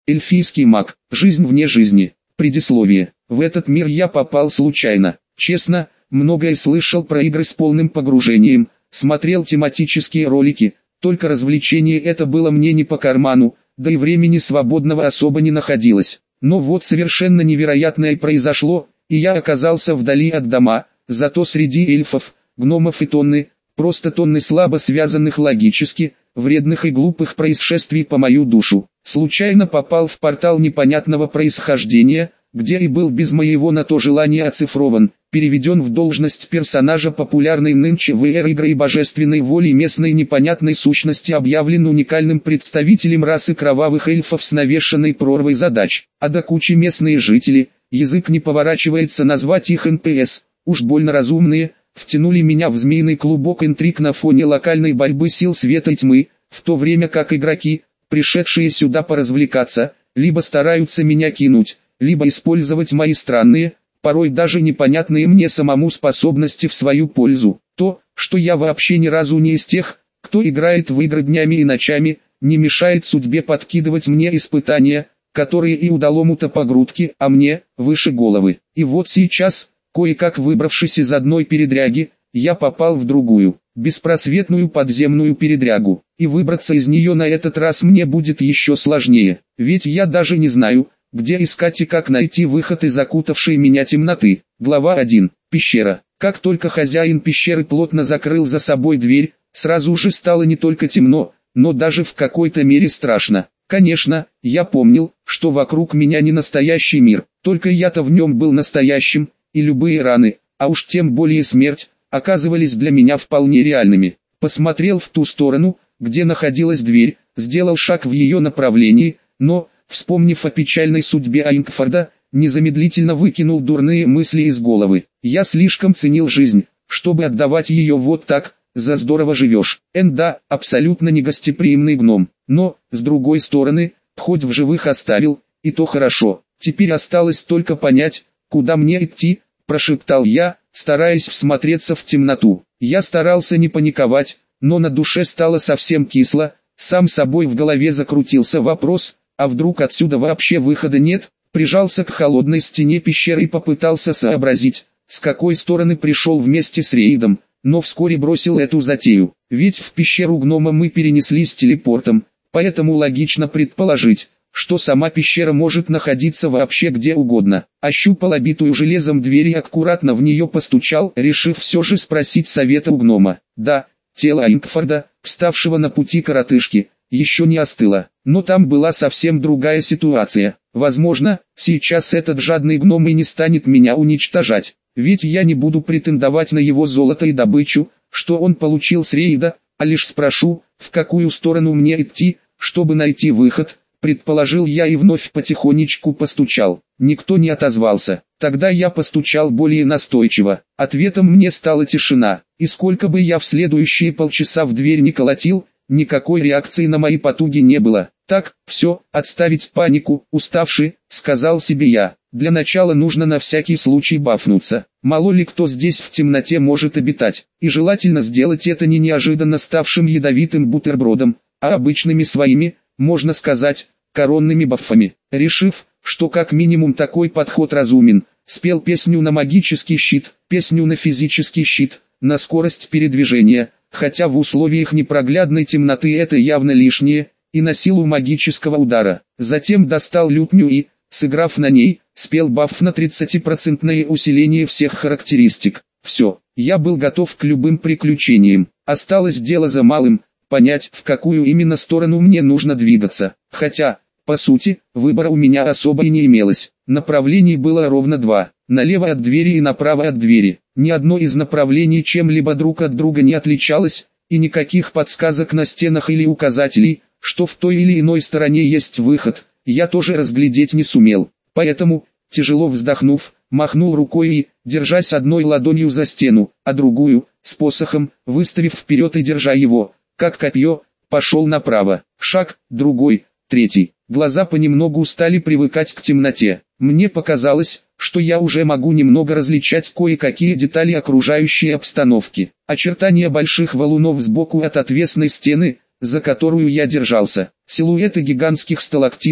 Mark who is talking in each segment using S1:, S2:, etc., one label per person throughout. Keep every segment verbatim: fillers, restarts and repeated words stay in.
S1: Эльфийский маг. Жизнь вне жизни. Предисловие. В этот мир я попал случайно. Честно, многое слышал про игры с полным погружением, смотрел тематические ролики, только развлечение это было мне не по карману, да и времени свободного особо не находилось. Но вот совершенно невероятное произошло, и я оказался вдали от дома, зато среди эльфов, гномов и тонны, просто тонны слабо связанных логически, вредных и глупых происшествий по мою душу. Случайно попал в портал непонятного происхождения, где и был без моего на то желания оцифрован, переведен в должность персонажа популярной нынче в эр игры и божественной воли местной непонятной сущности объявлен уникальным представителем расы кровавых эльфов с навешанной прорвой задач. А до кучи местные жители, язык не поворачивается назвать их эн пэ эс, уж больно разумные, втянули меня в змеиный клубок интриг на фоне локальной борьбы сил света и тьмы, в то время как игроки, пришедшие сюда поразвлекаться, либо стараются меня кинуть, либо использовать мои странные, порой даже непонятные мне самому способности в свою пользу. То, что я вообще ни разу не из тех, кто играет в игры днями и ночами, не мешает судьбе подкидывать мне испытания, которые и удалому-то по грудке, а мне, выше головы. И вот сейчас, кое-как выбравшись из одной передряги, я попал в другую, беспросветную подземную передрягу, и выбраться из нее на этот раз мне будет еще сложнее, ведь я даже не знаю, где искать и как найти выход из окутавшей меня темноты. Глава один. Пещера. Как только хозяин пещеры плотно закрыл за собой дверь, сразу же стало не только темно, но даже в какой-то мере страшно. Конечно, я помнил, что вокруг меня не настоящий мир, только я-то в нем был настоящим, и любые раны, а уж тем более смерть, оказывались для меня вполне реальными. Посмотрел в ту сторону, где находилась дверь, сделал шаг в ее направлении, но, вспомнив о печальной судьбе Айнгфорда, незамедлительно выкинул дурные мысли из головы. Я слишком ценил жизнь, чтобы отдавать ее вот так, за здорово живешь. Энда, абсолютно негостеприимный гном, но, с другой стороны, хоть в живых оставил, и то хорошо. Теперь осталось только понять, куда мне идти, прошептал я, стараясь всмотреться в темноту. Я старался не паниковать, но на душе стало совсем кисло, сам собой в голове закрутился вопрос, а вдруг отсюда вообще выхода нет? Прижался к холодной стене пещеры и попытался сообразить, с какой стороны пришел вместе с рейдом, но вскоре бросил эту затею. Ведь в пещеру гнома мы перенеслись телепортом, поэтому логично предположить, что сама пещера может находиться вообще где угодно. Ощупал обитую железом дверь и аккуратно в нее постучал, решив все же спросить совета у гнома. Да, тело Айнгфорда, вставшего на пути коротышки, еще не остыло, но там была совсем другая ситуация. Возможно, сейчас этот жадный гном и не станет меня уничтожать, ведь я не буду претендовать на его золото и добычу, что он получил с рейда, а лишь спрошу, в какую сторону мне идти, чтобы найти выход, предположил я и вновь потихонечку постучал. Никто не отозвался. Тогда я постучал более настойчиво. Ответом мне стала тишина, и сколько бы я в следующие полчаса в дверь не колотил, никакой реакции на мои потуги не было. Так, все, отставить панику, уставший, сказал себе я. Для начала нужно на всякий случай бафнуться. Мало ли кто здесь в темноте может обитать. И желательно сделать это не неожиданно ставшим ядовитым бутербродом, а обычными своими, можно сказать, коронными бафами. Решив, что как минимум такой подход разумен, спел песню на магический щит, песню на физический щит, на скорость передвижения, хотя в условиях непроглядной темноты это явно лишнее, и на силу магического удара. Затем достал лютню и, сыграв на ней, спел баф на тридцатипроцентное усиление всех характеристик. Все, я был готов к любым приключениям. Осталось дело за малым, понять, в какую именно сторону мне нужно двигаться. Хотя, по сути, выбора у меня особо и не имелось. Направлений было ровно два. Налево от двери и направо от двери. Ни одно из направлений чем-либо друг от друга не отличалось, и никаких подсказок на стенах или указателей, что в той или иной стороне есть выход, я тоже разглядеть не сумел. Поэтому, тяжело вздохнув, махнул рукой и, держась одной ладонью за стену, а другую, с посохом, выставив вперед и держа его, как копье, пошел направо. Шаг, другой, третий. Глаза понемногу стали привыкать к темноте. Мне показалось, что я уже могу немного различать кое-какие детали окружающей обстановки. Очертания больших валунов сбоку от отвесной стены, за которую я держался. Силуэты гигантских сталактитов,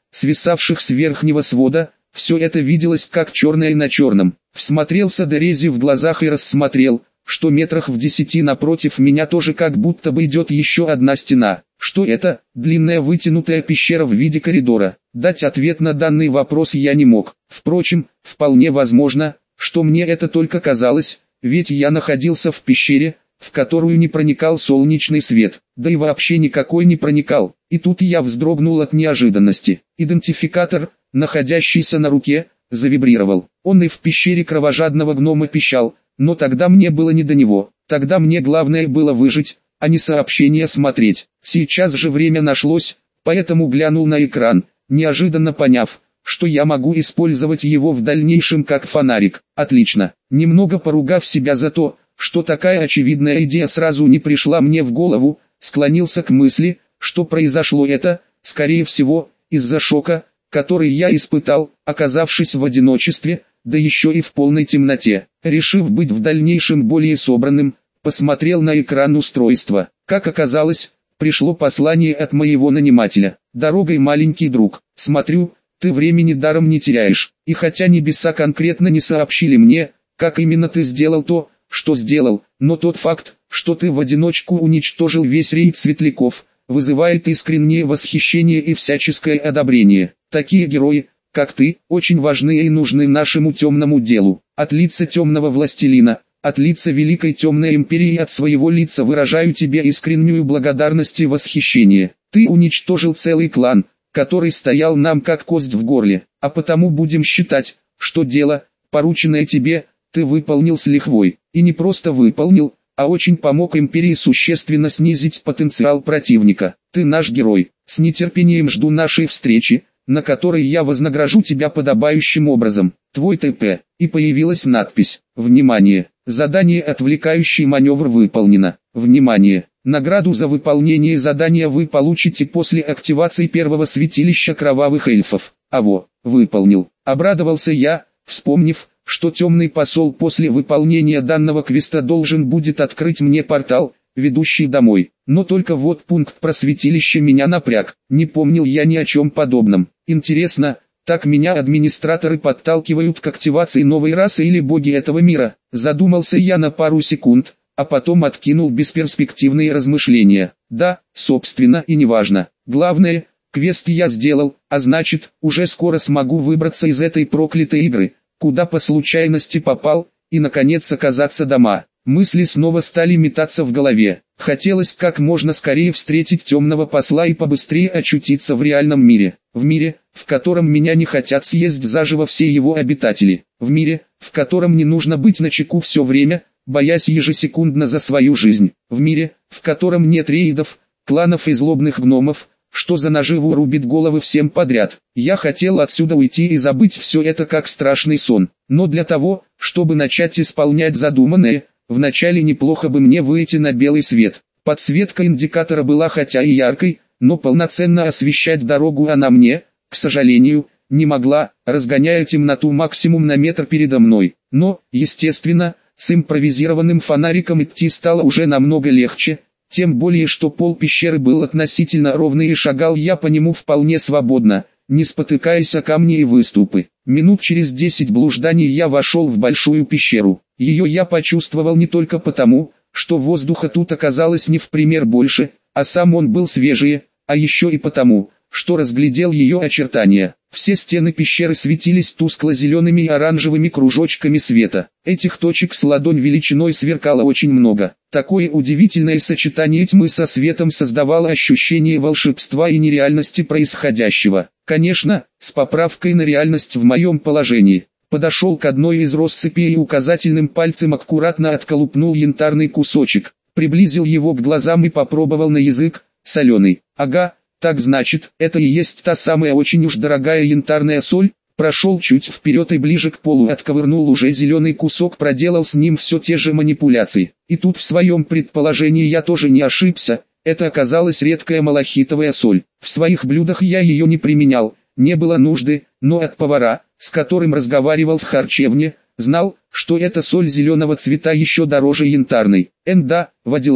S1: свисавших с верхнего свода, все это виделось как черное на черном. Всмотрелся Дерези в глазах и рассмотрел, что метрах в десяти напротив меня тоже как будто бы идет еще одна стена. Что это? Длинная вытянутая пещера в виде коридора. Дать ответ на данный вопрос я не мог. Впрочем, вполне возможно, что мне это только казалось, ведь я находился в пещере, в которую не проникал солнечный свет, да и вообще никакой не проникал. И тут я вздрогнул от неожиданности. Идентификатор, находящийся на руке, завибрировал. Он и в пещере кровожадного гнома пищал, но тогда мне было не до него. Тогда мне главное было выжить, а не сообщение смотреть. Сейчас же время нашлось, поэтому глянул на экран, неожиданно поняв, что я могу использовать его в дальнейшем как фонарик. Отлично. Немного поругав себя за то, что такая очевидная идея сразу не пришла мне в голову, склонился к мысли, что произошло это, скорее всего, из-за шока, который я испытал, оказавшись в одиночестве, да еще и в полной темноте. Решив быть в дальнейшем более собранным, посмотрел на экран устройства. Как оказалось, пришло послание от моего нанимателя. «Дорогой, маленький друг, смотрю, ты времени даром не теряешь». И хотя небеса конкретно не сообщили мне, как именно ты сделал то, что сделал, но тот факт, что ты в одиночку уничтожил весь рейд светляков, вызывает искреннее восхищение и всяческое одобрение. Такие герои, как ты, очень важны и нужны нашему темному делу. От лица темного властелина, от лица Великой Темной Империи и от своего лица выражаю тебе искреннюю благодарность и восхищение. Ты уничтожил целый клан, который стоял нам как кость в горле, а потому будем считать, что дело, порученное тебе, ты выполнил с лихвой. И не просто выполнил, а очень помог Империи существенно снизить потенциал противника. Ты наш герой. С нетерпением жду нашей встречи, на которой я вознагражу тебя подобающим образом. Твой ТП. И появилась надпись. Внимание! Задание «Отвлекающий маневр» выполнено. Внимание! Награду за выполнение задания вы получите после активации первого святилища кровавых эльфов. Аво, выполнил. Обрадовался я, вспомнив, что темный посол после выполнения данного квеста должен будет открыть мне портал, ведущий домой. Но только вот пункт про святилище меня напряг. Не помнил я ни о чем подобном. Интересно, так меня администраторы подталкивают к активации новой расы или боги этого мира? Задумался я на пару секунд, а потом откинул бесперспективные размышления. Да, собственно и неважно. Главное, квест я сделал, а значит, уже скоро смогу выбраться из этой проклятой игры, куда по случайности попал, и наконец оказаться дома. Мысли снова стали метаться в голове. Хотелось как можно скорее встретить темного посла и побыстрее очутиться в реальном мире. В мире, в котором меня не хотят съесть заживо все его обитатели. В мире, в котором не нужно быть начеку все время, боясь ежесекундно за свою жизнь. В мире, в котором нет рейдов, кланов и злобных гномов, что за наживу рубит головы всем подряд. Я хотел отсюда уйти и забыть все это как страшный сон. Но для того, чтобы начать исполнять задуманное, вначале неплохо бы мне выйти на белый свет. Подсветка индикатора была хотя и яркой, но полноценно освещать дорогу она мне, к сожалению, не могла, разгоняя темноту максимум на метр передо мной. Но, естественно, с импровизированным фонариком идти стало уже намного легче, тем более что пол пещеры был относительно ровный и шагал я по нему вполне свободно, не спотыкаясь о камни и выступы. Минут через десять блужданий я вошел в большую пещеру. Ее я почувствовал не только потому, что воздуха тут оказалось не в пример больше, а сам он был свежее, а еще и потому, что разглядел ее очертания. Все стены пещеры светились тускло-зелеными и оранжевыми кружочками света. Этих точек с ладонь величиной сверкало очень много. Такое удивительное сочетание тьмы со светом создавало ощущение волшебства и нереальности происходящего. Конечно, с поправкой на реальность в моем положении. Подошел к одной из россыпей и указательным пальцем аккуратно отколупнул янтарный кусочек, приблизил его к глазам и попробовал на язык, соленый. Ага, так значит, это и есть та самая очень уж дорогая янтарная соль. Прошел чуть вперед и ближе к полу отковырнул уже зеленый кусок, проделал с ним все те же манипуляции. И тут в своем предположении я тоже не ошибся, это оказалась редкая малахитовая соль. В своих блюдах я ее не применял, не было нужды, но от повара, с которым разговаривал в харчевне, знал, что эта соль зеленого цвета еще дороже янтарной. Энда, водила.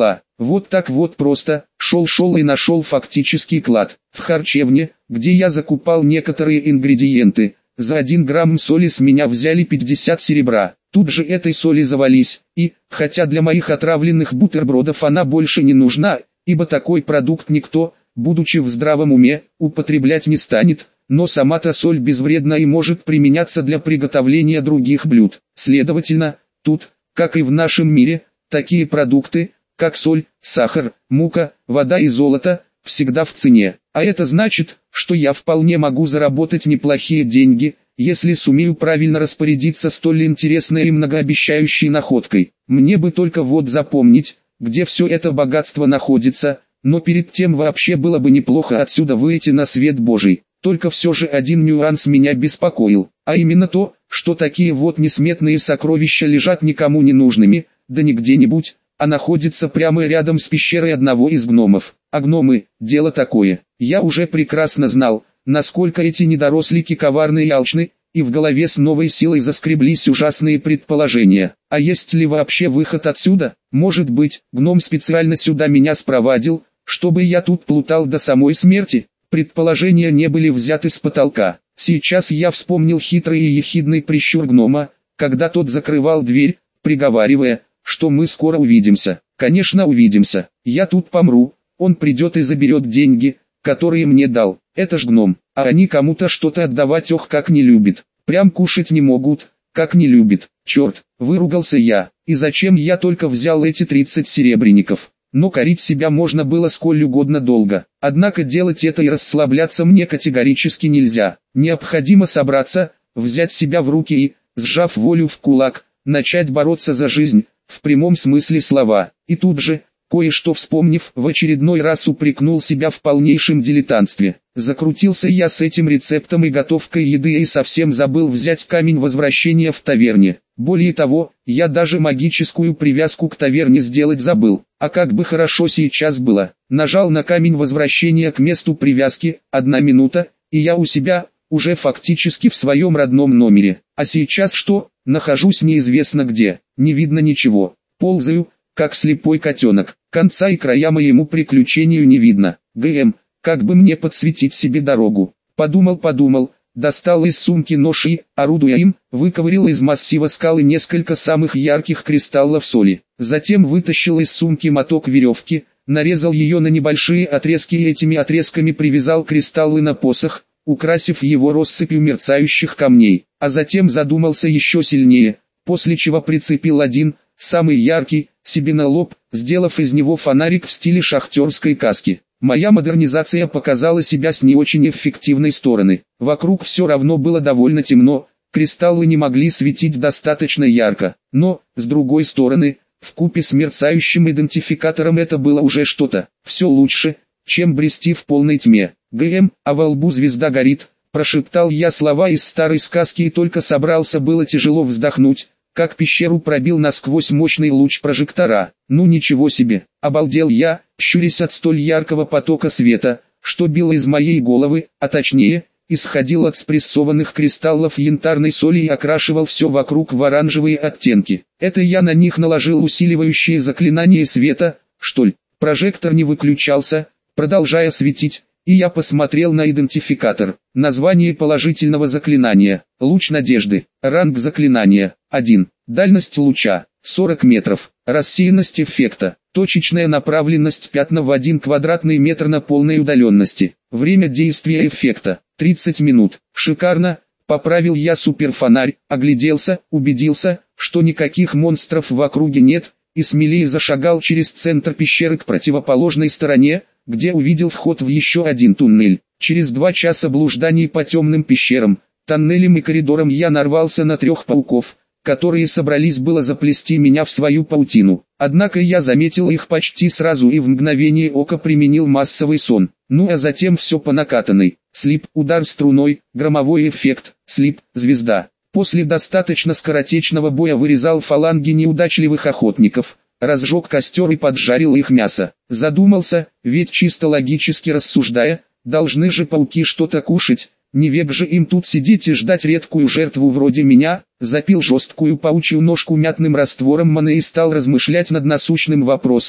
S1: Вот так вот просто, шел-шел и нашел фактический клад. В харчевне, где я закупал некоторые ингредиенты, за один грамм соли с меня взяли пятьдесят серебра. Тут же этой соли завались, и, хотя для моих отравленных бутербродов она больше не нужна, ибо такой продукт никто, будучи в здравом уме, употреблять не станет, но сама-то соль безвредна и может применяться для приготовления других блюд. Следовательно, тут, как и в нашем мире, такие продукты, как соль, сахар, мука, вода и золото, всегда в цене. А это значит, что я вполне могу заработать неплохие деньги, если сумею правильно распорядиться столь интересной и многообещающей находкой. Мне бы только вот запомнить, где все это богатство находится, но перед тем вообще было бы неплохо отсюда выйти на свет Божий. Только все же один нюанс меня беспокоил, а именно то, что такие вот несметные сокровища лежат никому не нужными, да не где-нибудь, а находятся прямо рядом с пещерой одного из гномов. А гномы – дело такое. Я уже прекрасно знал, насколько эти недорослики коварны и алчны, и в голове с новой силой заскреблись ужасные предположения. А есть ли вообще выход отсюда? Может быть, гном специально сюда меня спровадил, чтобы я тут плутал до самой смерти? Предположения не были взяты с потолка. Сейчас я вспомнил хитрый и ехидный прищур гнома, когда тот закрывал дверь, приговаривая, что мы скоро увидимся. Конечно, увидимся. Я тут помру, он придет и заберет деньги, которые мне дал. Это ж гном, а они кому-то что-то отдавать ох как не любит. Прям кушать не могут, как не любит. Черт, выругался я. И зачем я только взял эти тридцать серебряников? Но корить себя можно было сколь угодно долго. Однако делать это и расслабляться мне категорически нельзя. Необходимо собраться, взять себя в руки и, сжав волю в кулак, начать бороться за жизнь, в прямом смысле слова. И тут же, кое-что вспомнив, в очередной раз упрекнул себя в полнейшем дилетантстве. Закрутился я с этим рецептом и готовкой еды и совсем забыл взять камень возвращения в таверне. Более того, я даже магическую привязку к таверне сделать забыл. А как бы хорошо сейчас было. Нажал на камень возвращения к месту привязки, одна минута, и я у себя, уже фактически в своем родном номере. А сейчас что? Нахожусь неизвестно где, не видно ничего. Ползаю, как слепой котенок. Конца и края моему приключению не видно. ГМ, как бы мне подсветить себе дорогу? Подумал-подумал, достал из сумки нож и, орудуя им, выковырил из массива скалы несколько самых ярких кристаллов соли. Затем вытащил из сумки моток веревки, нарезал ее на небольшие отрезки и этими отрезками привязал кристаллы на посох, украсив его россыпью мерцающих камней. А затем задумался еще сильнее, после чего прицепил один, самый яркий, себе на лоб, сделав из него фонарик в стиле шахтерской каски. Моя модернизация показала себя с не очень эффективной стороны. Вокруг все равно было довольно темно, кристаллы не могли светить достаточно ярко. Но, с другой стороны, вкупе с мерцающим идентификатором это было уже что-то. Все лучше, чем брести в полной тьме. ГМ, а во лбу звезда горит, прошептал я слова из старой сказки и только собрался было тяжело вздохнуть, как пещеру пробил насквозь мощный луч прожектора. Ну ничего себе, обалдел я, щурясь от столь яркого потока света, что бил из моей головы, а точнее, исходил от спрессованных кристаллов янтарной соли и окрашивал все вокруг в оранжевые оттенки. Это я на них наложил усиливающее заклинание света, что ли? Прожектор не выключался, продолжая светить, и я посмотрел на идентификатор. Название положительного заклинания. Луч надежды. Ранг заклинания. один. Дальность луча. сорок метров. Рассеянность эффекта. Точечная направленность пятна в один квадратный метр на полной удаленности. Время действия эффекта. тридцать минут. Шикарно. Поправил я суперфонарь, огляделся, убедился, что никаких монстров в округе нет, и смелее зашагал через центр пещеры к противоположной стороне, где увидел вход в еще один туннель. Через два часа блужданий по темным пещерам, тоннелям и коридорам я нарвался на трех пауков, которые собрались было заплести меня в свою паутину. Однако я заметил их почти сразу и в мгновение ока применил массовый сон. Ну а затем все по накатанной. Слип, удар струной, громовой эффект, слип, звезда. После достаточно скоротечного боя вырезал фаланги неудачливых охотников, разжег костер и поджарил их мясо. Задумался, ведь чисто логически рассуждая, должны же пауки что-то кушать, не век же им тут сидеть и ждать редкую жертву вроде меня. Запил жесткую паучью ножку мятным раствором маны и стал размышлять над насущным вопросом,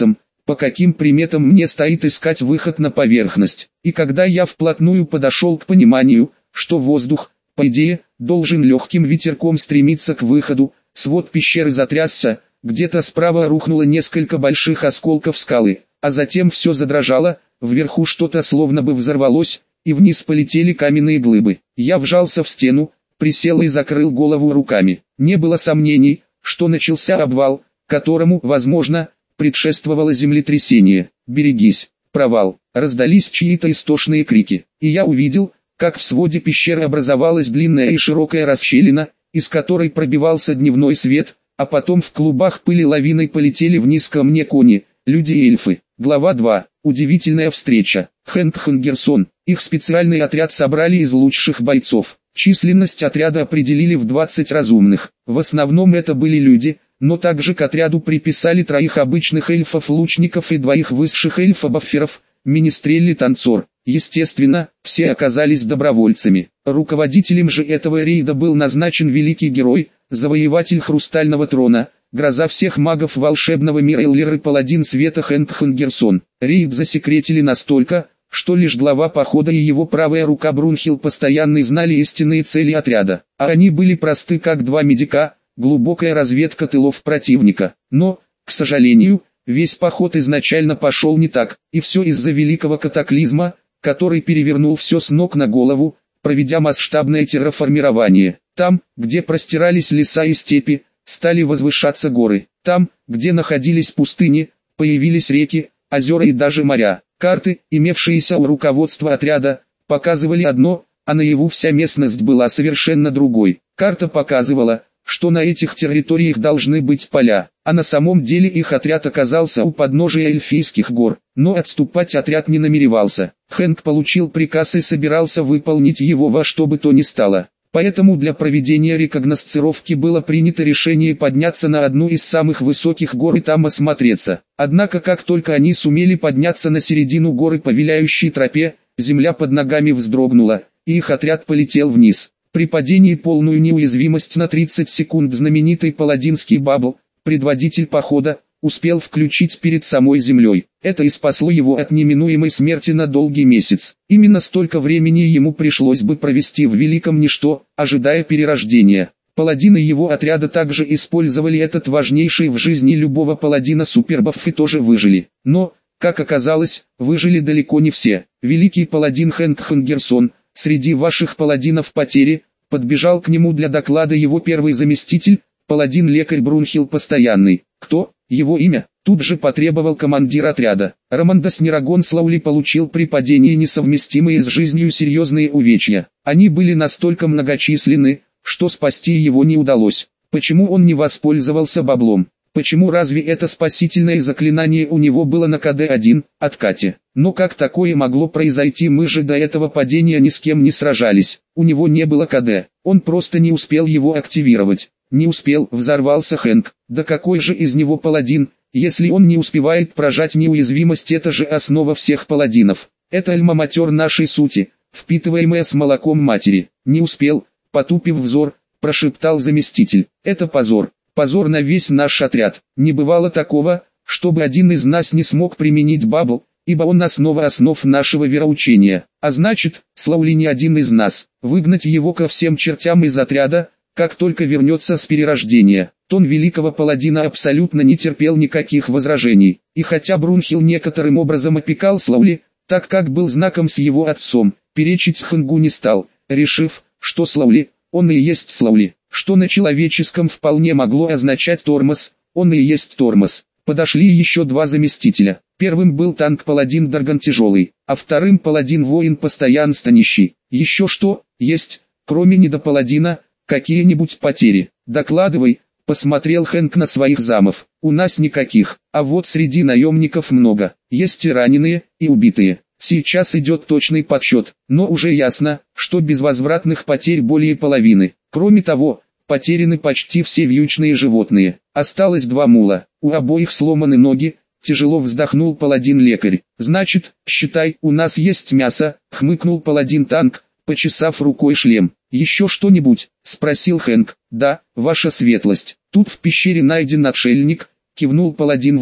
S1: по каким приметам мне стоит искать выход на поверхность. И когда я вплотную подошел к пониманию, что воздух, по идее, должен легким ветерком стремиться к выходу, свод пещеры затрясся, где-то справа рухнуло несколько больших осколков скалы, а затем все задрожало, вверху что-то словно бы взорвалось, и вниз полетели каменные глыбы. Я вжался в стену, присел и закрыл голову руками. Не было сомнений, что начался обвал, которому, возможно, предшествовало землетрясение. «Берегись, провал!» Раздались чьи-то истошные крики, и я увидел, как в своде пещеры образовалась длинная и широкая расщелина, из которой пробивался дневной свет, а потом в клубах пыли лавиной полетели вниз ко мне кони, люди и эльфы. Глава два. Удивительная встреча. Хэнк Хангерсон. Их специальный отряд собрали из лучших бойцов. Численность отряда определили в двадцать разумных. В основном это были люди, но также к отряду приписали троих обычных эльфов-лучников и двоих высших эльфов-бафферов, министрелли-танцор. Естественно, все оказались добровольцами. Руководителем же этого рейда был назначен великий герой, завоеватель Хрустального трона, гроза всех магов волшебного мира Эллир и паладин света Хэнк Хангерсон. Рейд засекретили настолько, что лишь глава похода и его правая рука Брунхилд постоянно знали истинные цели отряда. А они были просты как два медика, глубокая разведка тылов противника. Но, к сожалению, весь поход изначально пошел не так, и все из-за великого катаклизма, который перевернул все с ног на голову, проведя масштабное терраформирование. Там, где простирались леса и степи, стали возвышаться горы. Там, где находились пустыни, появились реки, озера и даже моря. Карты, имевшиеся у руководства отряда, показывали одно, а наяву вся местность была совершенно другой. Карта показывала, что на этих территориях должны быть поля, а на самом деле их отряд оказался у подножия Эльфийских гор. Но отступать отряд не намеревался. Хэнк получил приказ и собирался выполнить его во что бы то ни стало. Поэтому для проведения рекогносцировки было принято решение подняться на одну из самых высоких гор и там осмотреться. Однако как только они сумели подняться на середину горы по виляющей тропе, земля под ногами вздрогнула, и их отряд полетел вниз. При падении полную неуязвимость на тридцать секунд знаменитый паладинский бабл, предводитель похода, успел включить перед самой землей. Это и спасло его от неминуемой смерти на долгий месяц. Именно столько времени ему пришлось бы провести в великом ничто, ожидая перерождения. Паладины его отряда также использовали этот важнейший в жизни любого паладина супербаф и тоже выжили. Но, как оказалось, выжили далеко не все. Великий паладин Хэнк Хангерсон, среди ваших паладинов потери, подбежал к нему для доклада его первый заместитель, паладин-лекарь Брунхилд Постоянный. Кто? Его имя? Тут же потребовал командир отряда. Романдос Нерагон Слаули получил при падении несовместимые с жизнью серьезные увечья. Они были настолько многочисленны, что спасти его не удалось. Почему он не воспользовался баблом? Почему разве это спасительное заклинание у него было на ка дэ один, откате? Но как такое могло произойти, мы же до этого падения ни с кем не сражались. У него не было ка дэ, он просто не успел его активировать. Не успел, взорвался Хэнк. Да какой же из него паладин, если он не успевает прожать неуязвимость? Это же основа всех паладинов. Это альма-матер нашей сути, впитываемая с молоком матери. Не успел, потупив взор, прошептал заместитель. Это позор. Позор на весь наш отряд. Не бывало такого, чтобы один из нас не смог применить бабл, ибо он основа основ нашего вероучения. А значит, Слаули не один из нас. Выгнать его ко всем чертям из отряда, как только вернется с перерождения. Тон великого паладина абсолютно не терпел никаких возражений. И хотя Брунхилд некоторым образом опекал Слаули, так как был знаком с его отцом, перечить Хэнгу не стал, решив, что Слаули, он и есть Слаули. Что на человеческом вполне могло означать тормоз, он и есть тормоз. Подошли еще два заместителя. Первым был танк-паладин Дарган Тяжелый, а вторым паладин-воин Постоянство Нищий. Еще что, есть, кроме недопаладина, какие-нибудь потери? Докладывай, посмотрел Хэнк на своих замов. У нас никаких, а вот среди наемников много. Есть и раненые, и убитые. Сейчас идет точный подсчет, но уже ясно, что безвозвратных потерь более половины. Кроме того, потеряны почти все вьючные животные. Осталось два мула, у обоих сломаны ноги, тяжело вздохнул паладин-лекарь. Значит, считай, у нас есть мясо, хмыкнул паладин-танк, почесав рукой шлем. Еще что-нибудь? Спросил Хэнк. Да, ваша светлость. Тут в пещере найден отшельник, кивнул паладин-воин.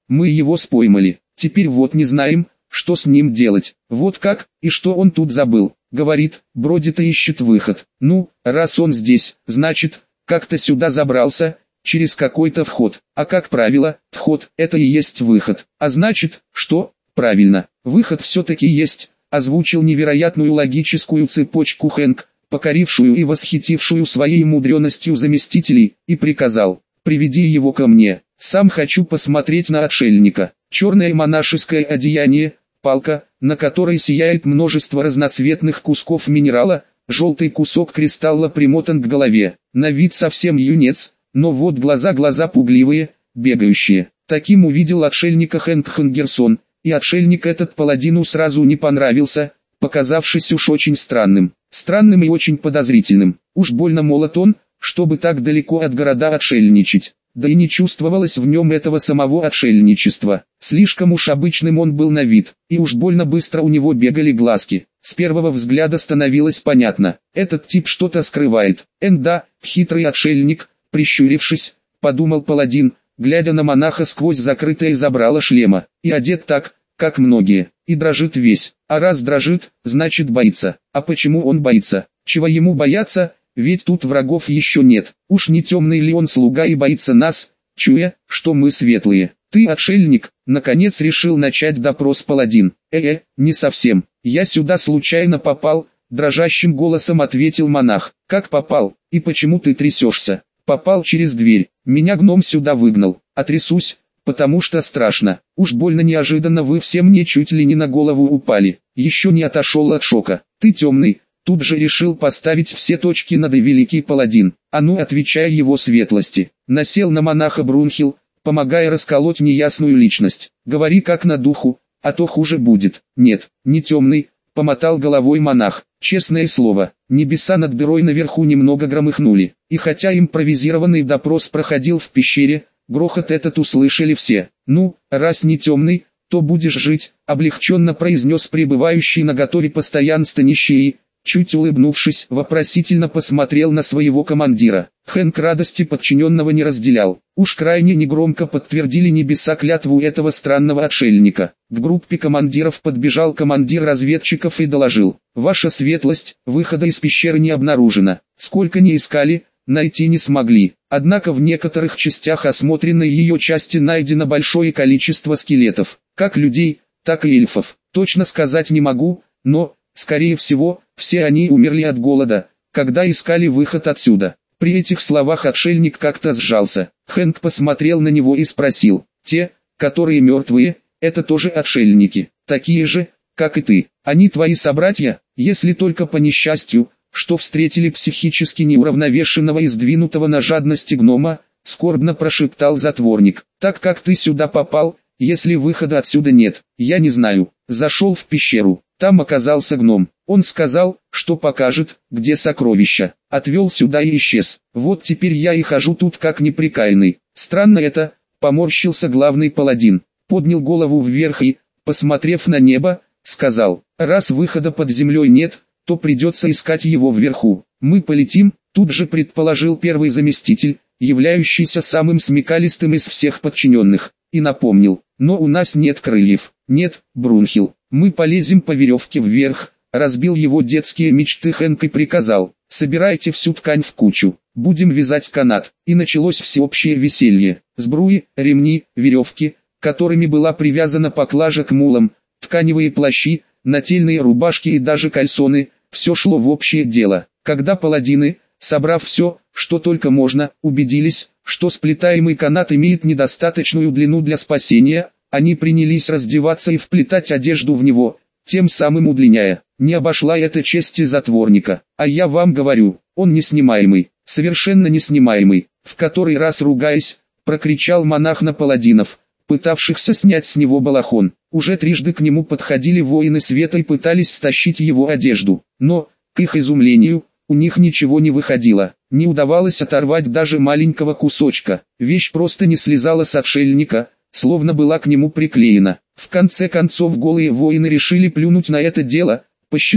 S1: Мы его споймали. Теперь вот не знаем, что с ним делать. Вот как, и что он тут забыл. Говорит, бродит и ищет выход. Ну, раз он здесь, значит, как-то сюда забрался, через какой-то вход. А как правило, вход – это и есть выход. А значит, что? Правильно, выход все-таки есть, озвучил невероятную логическую цепочку Хэнк, покорившую и восхитившую своей мудренностью заместителей, и приказал: «Приведи его ко мне, сам хочу посмотреть на отшельника». Черное монашеское одеяние, палка, на которой сияет множество разноцветных кусков минерала, желтый кусок кристалла примотан к голове, на вид совсем юнец, но вот глаза глаза пугливые, бегающие. Таким увидел отшельника Хэнк Хангерсон, и отшельник этот паладину сразу не понравился, показавшись уж очень странным, странным и очень подозрительным. Уж больно молод он, чтобы так далеко от города отшельничать. Да и не чувствовалось в нем этого самого отшельничества. Слишком уж обычным он был на вид, и уж больно быстро у него бегали глазки. С первого взгляда становилось понятно, этот тип что-то скрывает. Энда, хитрый отшельник, прищурившись, подумал паладин, глядя на монаха сквозь закрытое забрало шлема, и одет так, как многие, и дрожит весь. А раз дрожит, значит боится. А почему он боится? Чего ему бояться? Ведь тут врагов еще нет. Уж не темный ли он слуга и боится нас, чуя, что мы светлые? Ты отшельник, наконец решил начать допрос паладин. Э-э, не совсем. Я сюда случайно попал, дрожащим голосом ответил монах. Как попал? И почему ты трясешься? Попал через дверь. Меня гном сюда выгнал. А трясусь, потому что страшно. Уж больно неожиданно вы все мне чуть ли не на голову упали. Еще не отошел от шока. Ты темный. Тут же решил поставить все точки над «и» великий паладин. А ну, отвечая его светлости. Насел на монаха Брунхил, помогая расколоть неясную личность. Говори как на духу, а то хуже будет. Нет, не темный, помотал головой монах. Честное слово, небеса над дырой наверху немного громыхнули. И хотя импровизированный допрос проходил в пещере, грохот этот услышали все. Ну, раз не темный, то будешь жить, облегченно произнес пребывающий наготове постоянство нищий. Чуть улыбнувшись, вопросительно посмотрел на своего командира. Хэнк радости подчиненного не разделял. Уж крайне негромко подтвердили небеса клятву этого странного отшельника. К группе командиров подбежал командир разведчиков и доложил: «Ваша светлость, выхода из пещеры не обнаружено. Сколько ни искали, найти не смогли. Однако в некоторых частях осмотренной ее части найдено большое количество скелетов, как людей, так и эльфов. Точно сказать не могу, но, скорее всего, все они умерли от голода, когда искали выход отсюда». При этих словах отшельник как-то сжался. Хэнк посмотрел на него и спросил: «Те, которые мертвые, это тоже отшельники, такие же, как и ты? Они твои собратья, если только по несчастью, что встретили психически неуравновешенного и сдвинутого на жадности гнома?» скорбно прошептал затворник. «Так как ты сюда попал, если выхода отсюда нет, я не знаю. Зашел в пещеру. Там оказался гном. Он сказал, что покажет, где сокровища. Отвел сюда и исчез. Вот теперь я и хожу тут как неприкаянный. Странно это», поморщился главный паладин. Поднял голову вверх и, посмотрев на небо, сказал: «Раз выхода под землей нет, то придется искать его вверху. Мы полетим», тут же предположил первый заместитель, являющийся самым смекалистым из всех подчиненных, и напомнил: «Но у нас нет крыльев». «Нет, Брунхил, мы полезем по веревке вверх», разбил его детские мечты Хэнк и приказал: «Собирайте всю ткань в кучу, будем вязать канат». И началось всеобщее веселье. Сбруи, ремни, веревки, которыми была привязана поклажа к мулам, тканевые плащи, нательные рубашки и даже кальсоны, все шло в общее дело. Когда паладины, собрав все, что только можно, убедились, что сплетаемый канат имеет недостаточную длину для спасения, они принялись раздеваться и вплетать одежду в него, тем самым удлиняя. Не обошла это чести затворника. «А я вам говорю, он неснимаемый, совершенно неснимаемый», в который раз ругаясь, прокричал монах на паладинов, пытавшихся снять с него балахон. Уже трижды к нему подходили воины света и пытались стащить его одежду, но, к их изумлению, у них ничего не выходило, не удавалось оторвать даже маленького кусочка. Вещь просто не слезала с отшельника, словно была к нему приклеена. В конце концов голые воины решили плюнуть на это дело, посчитав,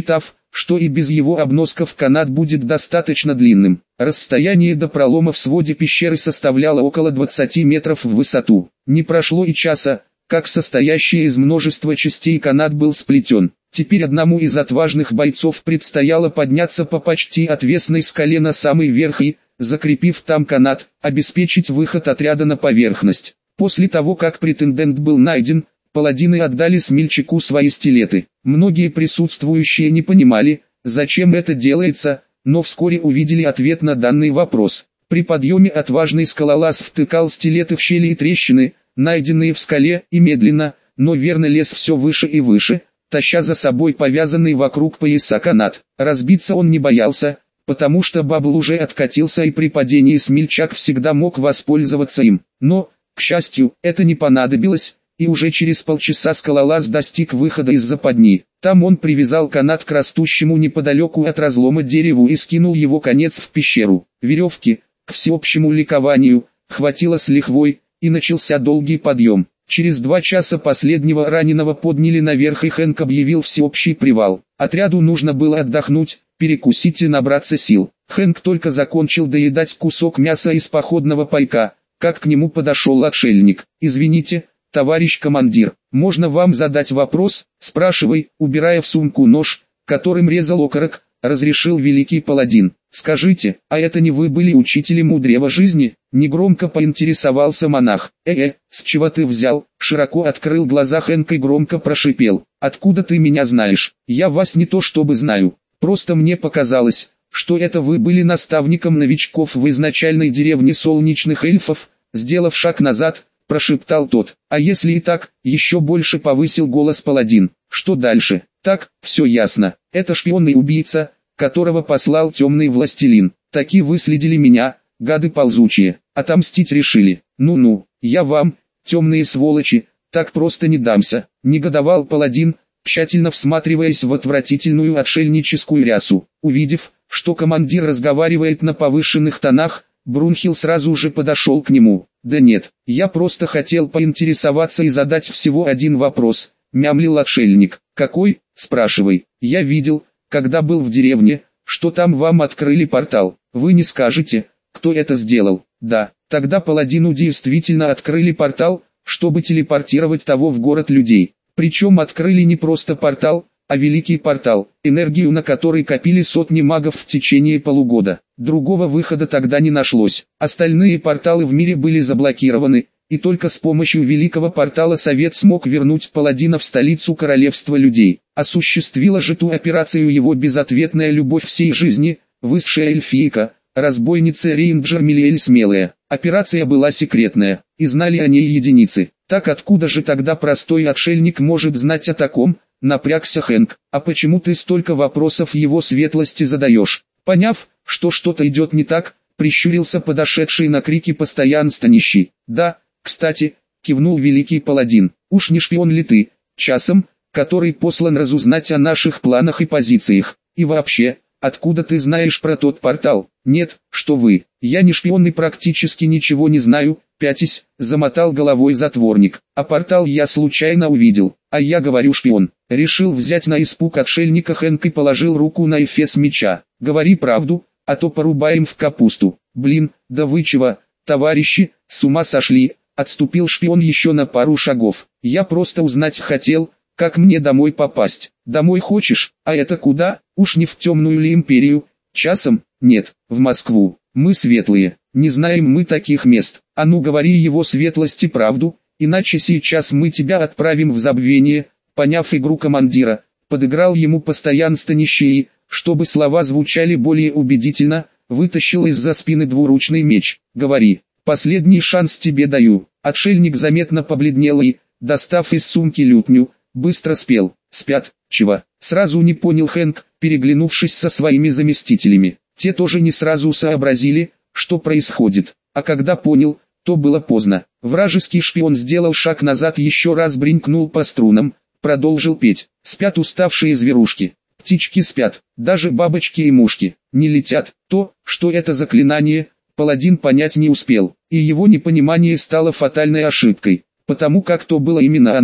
S1: что и без его обносков канат будет достаточно длинным. Расстояние до пролома в своде пещеры составляло около двадцати метров в высоту. Не прошло и часа, как состоящий из множества частей канат был сплетен. Теперь одному из отважных бойцов предстояло подняться по почти отвесной скале на самый верх и, закрепив там канат, обеспечить выход отряда на поверхность. После того, как претендент был найден, паладины отдали смельчаку свои стилеты. Многие присутствующие не понимали, зачем это делается, но вскоре увидели ответ на данный вопрос. При подъеме отважный скалолаз втыкал стилеты в щели и трещины, найденные в скале, и медленно, но верно лез все выше и выше, таща за собой повязанный вокруг пояса канат. Разбиться он не боялся, потому что бабл уже откатился и при падении смельчак всегда мог воспользоваться им. Но, к счастью, это не понадобилось, и уже через полчаса скалолаз достиг выхода из западни. Там он привязал канат к растущему неподалеку от разлома дереву и скинул его конец в пещеру. Веревки, к всеобщему ликованию, хватило с лихвой, и начался долгий подъем. Через два часа последнего раненого подняли наверх, и Хэнк объявил всеобщий привал. Отряду нужно было отдохнуть, перекусить и набраться сил. Хэнк только закончил доедать кусок мяса из походного пайка, как к нему подошел отшельник. «Извините, товарищ командир, можно вам задать вопрос?» «Спрашивай», убирая в сумку нож, которым резал окорок, разрешил великий паладин. «Скажите, а это не вы были учителем у древа жизни?» Негромко поинтересовался монах. «Э-э, с чего ты взял?» Широко открыл глаза Хэнк и громко прошипел. «Откуда ты меня знаешь? Я вас не то чтобы знаю, просто мне показалось, что это вы были наставником новичков в изначальной деревне солнечных эльфов». Сделав шаг назад, прошептал тот. «А если и так?» Еще больше повысил голос паладин. «Что дальше?» «Так, все ясно. Это шпион и убийца, которого послал темный властелин. Таки выследили меня, гады ползучие. Отомстить решили. Ну-ну, я вам, темные сволочи, так просто не дамся», негодовал паладин, тщательно всматриваясь в отвратительную отшельническую рясу. Увидев, что командир разговаривает на повышенных тонах, Брунхил сразу же подошел к нему. «Да нет, я просто хотел поинтересоваться и задать всего один вопрос», мямлил отшельник. «Какой? Спрашивай. Я видел, когда был в деревне, что там вам открыли портал. Вы не скажете, кто это сделал?» «Да, тогда паладину действительно открыли портал, чтобы телепортировать того в город людей. Причем открыли не просто портал, а великий портал, энергию на который копили сотни магов в течение полугода. Другого выхода тогда не нашлось. Остальные порталы в мире были заблокированы, и только с помощью великого портала Совет смог вернуть паладина в столицу королевства людей. Осуществила же ту операцию его безответная любовь всей жизни, высшая эльфийка, разбойница Рейнджер Милиэль Смелая. Операция была секретная, и знали о ней единицы. Так откуда же тогда простой отшельник может знать о таком? Напрягся Хэнк. «А почему ты столько вопросов его светлости задаешь?» Поняв, что что-то идет не так, прищурился подошедший на крики постоянства нищий. «Да, кстати», кивнул великий паладин, «уж не шпион ли ты, часом, который послан разузнать о наших планах и позициях? И вообще, откуда ты знаешь про тот портал?» «Нет, что вы, я не шпион и практически ничего не знаю», пятясь, замотал головой затворник. «А портал я случайно увидел, а я говорю шпион». Решил взять на испуг отшельника Хэнк и положил руку на эфес меча. «Говори правду, а то порубаем в капусту». «Блин, да вы чего, товарищи, с ума сошли?» Отступил шпион еще на пару шагов. «Я просто узнать хотел, как мне домой попасть». «Домой хочешь? А это куда? Уж не в темную ли империю? Часом? Нет, в Москву. Мы светлые, не знаем мы таких мест. А ну говори его светлости правду, иначе сейчас мы тебя отправим в забвение». Поняв игру командира, подыграл ему постоянство нищий, чтобы слова звучали более убедительно, вытащил из-за спины двуручный меч. «Говори, последний шанс тебе даю». Отшельник заметно побледнел и, достав из сумки лютню, быстро спел. «Спят, чего?» Сразу не понял Хэнк, переглянувшись со своими заместителями. Те тоже не сразу сообразили, что происходит, а когда понял, то было поздно. Вражеский шпион сделал шаг назад, еще раз бренькнул по струнам, продолжил петь. «Спят уставшие зверушки, птички спят, даже бабочки и мушки, не летят». То, что это заклинание, паладин понять не успел, и его непонимание стало фатальной ошибкой, потому как то было именно оно,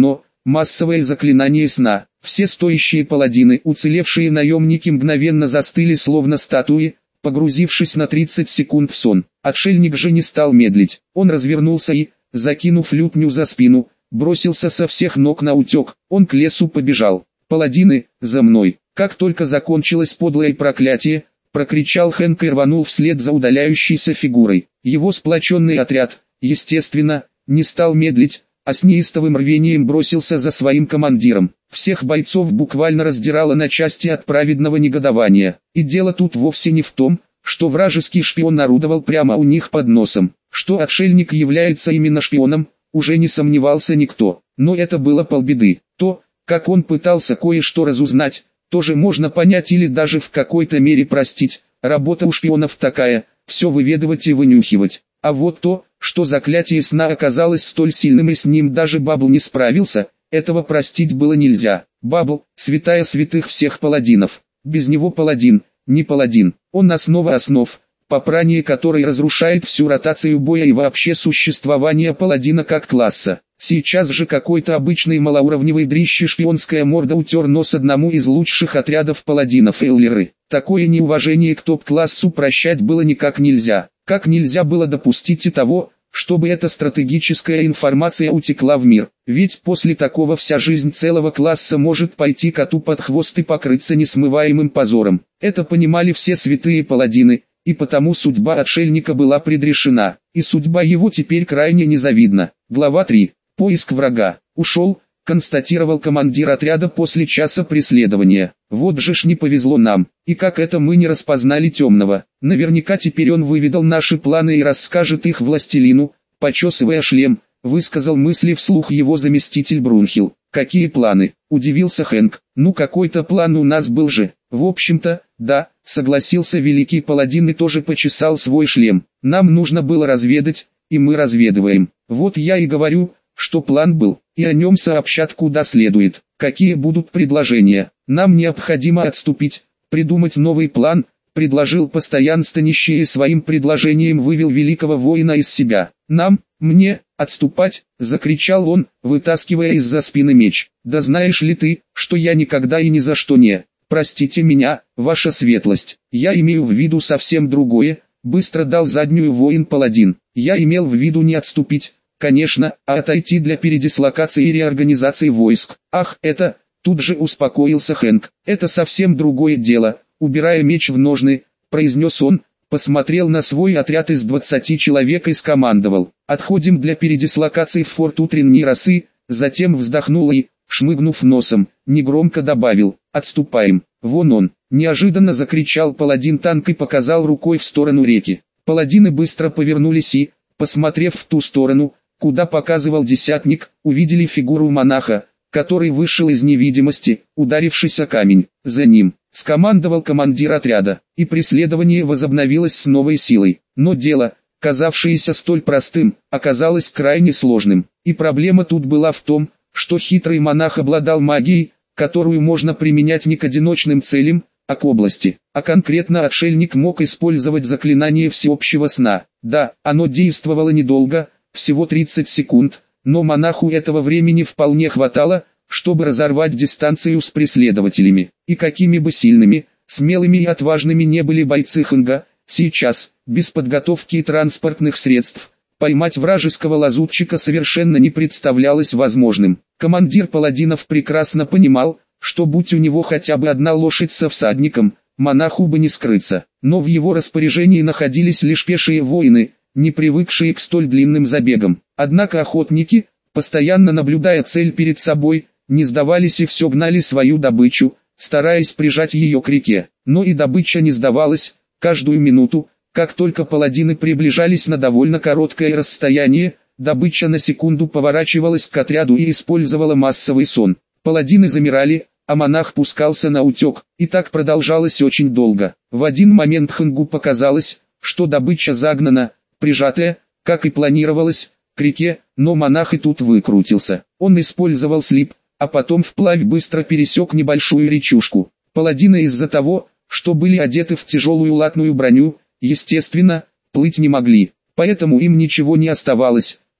S1: массовое заклинание сна. Все стоящие паладины, уцелевшие наемники мгновенно застыли словно статуи, погрузившись на тридцать секунд в сон. Отшельник же не стал медлить. Он развернулся и, закинув лютню за спину, бросился со всех ног на утек. Он к лесу побежал. «Паладины, за мной!» Как только закончилось подлое проклятие, прокричал Хэнк и рванул вслед за удаляющейся фигурой. Его сплоченный отряд, естественно, не стал медлить, а с неистовым рвением бросился за своим командиром. Всех бойцов буквально раздирало на части от праведного негодования. И дело тут вовсе не в том, что вражеский шпион орудовал прямо у них под носом. Что отшельник является именно шпионом, уже не сомневался никто. Но это было полбеды. То, как он пытался кое-что разузнать, тоже можно понять или даже в какой-то мере простить. Работа у шпионов такая, все выведывать и вынюхивать. А вот то, что заклятие сна оказалось столь сильным и с ним даже Бабл не справился, этого простить было нельзя. Бабл – святая святых всех паладинов. Без него паладин, не паладин. Он основа основ, попрание которой разрушает всю ротацию боя и вообще существование паладина как класса. Сейчас же какой-то обычный малоуровневый дрищи шпионская морда утер нос одному из лучших отрядов паладинов Эллеры. Такое неуважение к топ-классу прощать было никак нельзя. Как нельзя было допустить и того, чтобы эта стратегическая информация утекла в мир. Ведь после такого вся жизнь целого класса может пойти коту под хвост и покрыться несмываемым позором. Это понимали все святые паладины, и потому судьба отшельника была предрешена. И судьба его теперь крайне незавидна. Глава три. Поиск врага. Ушел, констатировал командир отряда после часа преследования. Вот же ж не повезло нам, и как это мы не распознали темного. Наверняка теперь он выведал наши планы и расскажет их властелину, почесывая шлем, высказал мысли вслух его заместитель Брунхилл. Какие планы? Удивился Хэнк. Ну какой-то план у нас был же. В общем-то, да, согласился великий паладин и тоже почесал свой шлем. Нам нужно было разведать, и мы разведываем. Вот я и говорю, что план был, и о нем сообщат куда следует. Какие будут предложения? Нам необходимо отступить, придумать новый план, предложил постоянство нищие своим предложением вывел великого воина из себя. Нам, мне, отступать, закричал он, вытаскивая из-за спины меч. Да знаешь ли ты, что я никогда и ни за что не... Простите меня, ваша светлость, я имею в виду совсем другое, быстро дал заднюю воин-паладин. Я имел в виду не отступить, конечно, а отойти для передислокации и реорганизации войск. Ах, это, тут же успокоился Хэнк, это совсем другое дело. Убирая меч в ножны, произнес он, посмотрел на свой отряд из двадцати человек и скомандовал. Отходим для передислокации в форт утренней росы, затем вздохнул и, шмыгнув носом, негромко добавил, отступаем, вон он. Неожиданно закричал паладин танк и показал рукой в сторону реки. Паладины быстро повернулись и, посмотрев в ту сторону, куда показывал десятник, увидели фигуру монаха, который вышел из невидимости, ударившись о камень. За ним, скомандовал командир отряда, и преследование возобновилось с новой силой. Но дело, казавшееся столь простым, оказалось крайне сложным. И проблема тут была в том, что хитрый монах обладал магией, которую можно применять не к одиночным целям, а к области. А конкретно отшельник мог использовать заклинание всеобщего сна. Да, оно действовало недолго, всего тридцать секунд, но монаху этого времени вполне хватало, чтобы разорвать дистанцию с преследователями. И какими бы сильными, смелыми и отважными не были бойцы Хэнга, сейчас, без подготовки и транспортных средств, поймать вражеского лазутчика совершенно не представлялось возможным. Командир паладинов прекрасно понимал, что будь у него хотя бы одна лошадь со всадником, монаху бы не скрыться. Но в его распоряжении находились лишь пешие воины, не привыкшие к столь длинным забегам. Однако охотники, постоянно наблюдая цель перед собой, не сдавались и все гнали свою добычу, стараясь прижать ее к реке. Но и добыча не сдавалась, каждую минуту, как только паладины приближались на довольно короткое расстояние, добыча на секунду поворачивалась к отряду и использовала массовый сон. Паладины замирали, а монах пускался на утек, и так продолжалось очень долго. В один момент Хэнгу показалось, что добыча загнана, прижатая, как и планировалось, к реке, но монах и тут выкрутился. Он использовал слип, а потом вплавь быстро пересек небольшую речушку. Паладины из-за того, что были одеты в тяжелую латную броню, естественно, плыть не могли, поэтому им ничего не оставалось,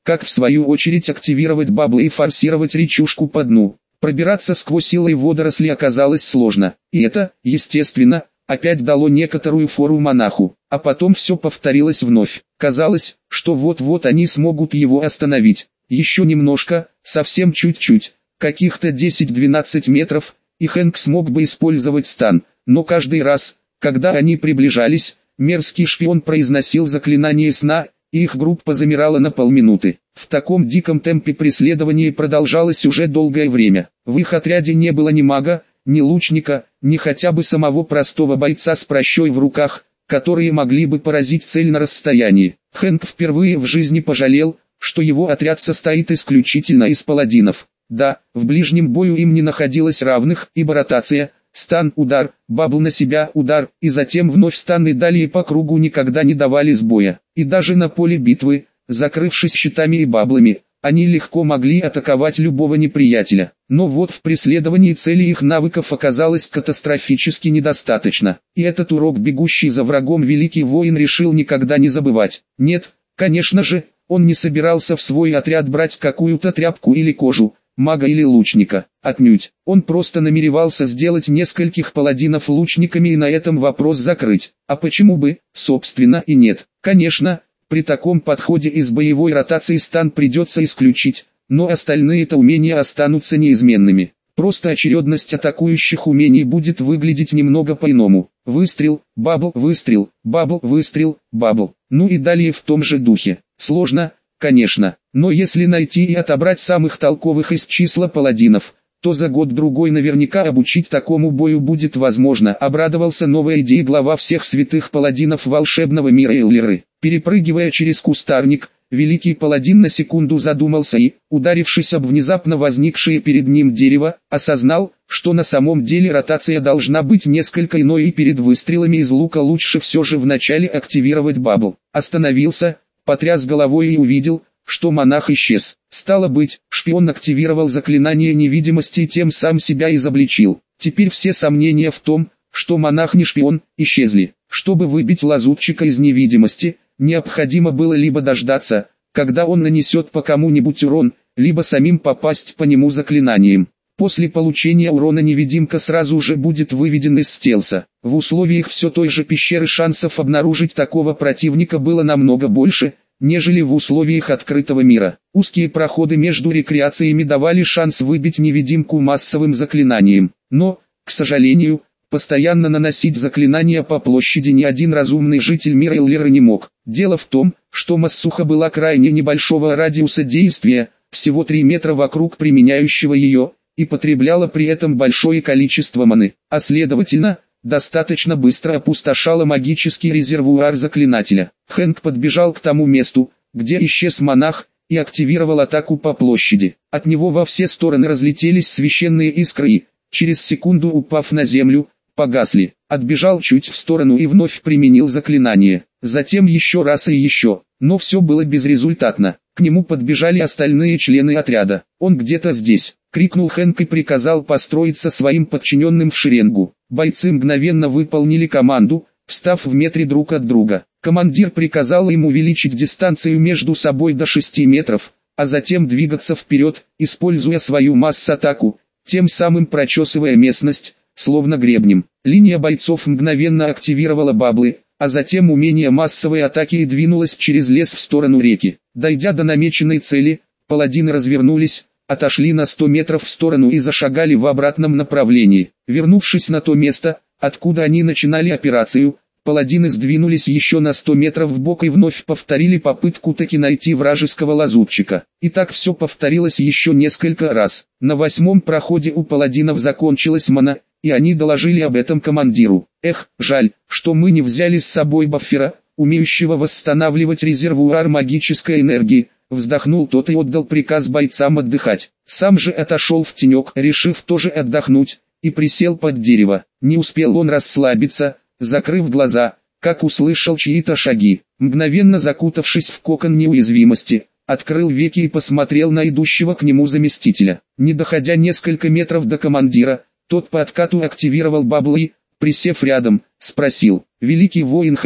S1: как в свою очередь активировать баблы и форсировать речушку по дну. Пробираться сквозь силой водоросли оказалось сложно, и это, естественно, опять дало некоторую фору монаху, а потом все повторилось вновь. Казалось, что вот-вот они смогут его остановить. Еще немножко, совсем чуть-чуть, каких-то десять-двенадцать метров, и Хэнк смог бы использовать стан, но каждый раз, когда они приближались, мерзкий шпион произносил заклинание сна, и их группа замирала на полминуты. В таком диком темпе преследование продолжалось уже долгое время. В их отряде не было ни мага, ни лучника, ни хотя бы самого простого бойца с пращой в руках, которые могли бы поразить цель на расстоянии. Хэнк впервые в жизни пожалел, что его отряд состоит исключительно из паладинов. Да, в ближнем бою им не находилось равных, ибо ротация, стан, удар, бабл на себя, удар, и затем вновь стан и далее по кругу никогда не давали сбоя. И даже на поле битвы, закрывшись щитами и баблами, они легко могли атаковать любого неприятеля. Но вот в преследовании цели их навыков оказалось катастрофически недостаточно. И этот урок бегущий за врагом великий воин решил никогда не забывать. Нет, конечно же, он не собирался в свой отряд брать какую-то тряпку или кожу, мага или лучника. Отнюдь. Он просто намеревался сделать нескольких паладинов лучниками и на этом вопрос закрыть. А почему бы, собственно, и нет. Конечно, при таком подходе из боевой ротации стан придется исключить, но остальные-то умения останутся неизменными. Просто очередность атакующих умений будет выглядеть немного по-иному. Выстрел, бабл, выстрел, бабл, выстрел, бабл. Ну и далее в том же духе. Сложно, конечно, но если найти и отобрать самых толковых из числа паладинов, то за год-другой наверняка обучить такому бою будет возможно. Обрадовался новой идее глава всех святых паладинов волшебного мира Эллиры. Перепрыгивая через кустарник, великий паладин на секунду задумался и, ударившись об внезапно возникшее перед ним дерево, осознал, что на самом деле ротация должна быть несколько иной, и перед выстрелами из лука лучше все же вначале активировать бабл. Остановился, потряс головой и увидел, что монах исчез. Стало быть, шпион активировал заклинание невидимости и тем сам себя изобличил. Теперь все сомнения в том, что монах не шпион, исчезли. Чтобы выбить лазутчика из невидимости, необходимо было либо дождаться, когда он нанесет по кому-нибудь урон, либо самим попасть по нему заклинанием. После получения урона невидимка сразу же будет выведен из стелса. В условиях все той же пещеры шансов обнаружить такого противника было намного больше, нежели в условиях открытого мира. Узкие проходы между рекреациями давали шанс выбить невидимку массовым заклинанием. Но, к сожалению, постоянно наносить заклинания по площади ни один разумный житель мира Эллиры не мог. Дело в том, что массуха была крайне небольшого радиуса действия, всего три метра вокруг применяющего ее, и потребляла при этом большое количество маны, а следовательно, достаточно быстро опустошала магический резервуар заклинателя. Хэнк подбежал к тому месту, где исчез монах, и активировал атаку по площади. От него во все стороны разлетелись священные искры и, через секунду упав на землю, погасли. Отбежал чуть в сторону и вновь применил заклинание. Затем еще раз и еще, но все было безрезультатно. К нему подбежали остальные члены отряда. «Он где-то здесь!» — крикнул Хэнк и приказал построиться своим подчиненным в шеренгу. Бойцы мгновенно выполнили команду, встав в метре друг от друга. Командир приказал им увеличить дистанцию между собой до шести метров, а затем двигаться вперед, используя свою масс-атаку, тем самым прочесывая местность, словно гребнем. Линия бойцов мгновенно активировала баблы, а затем умение массовой атаки и двинулось через лес в сторону реки. Дойдя до намеченной цели, паладины развернулись, отошли на сто метров в сторону и зашагали в обратном направлении. Вернувшись на то место, откуда они начинали операцию, паладины сдвинулись еще на сто метров вбок и вновь повторили попытку таки найти вражеского лазутчика. И так все повторилось еще несколько раз. На восьмом проходе у паладинов закончилась мана, и они доложили об этом командиру. «Эх, жаль, что мы не взяли с собой баффера, умеющего восстанавливать резервуар магической энергии», вздохнул тот и отдал приказ бойцам отдыхать. Сам же отошел в тенек, решив тоже отдохнуть, и присел под дерево. Не успел он расслабиться, закрыв глаза, как услышал чьи-то шаги. Мгновенно закутавшись в кокон неуязвимости, открыл веки и посмотрел на идущего к нему заместителя. Не доходя несколько метров до командира, тот по откату активировал баблы и, присев рядом, спросил: «Великий воин Хэнк,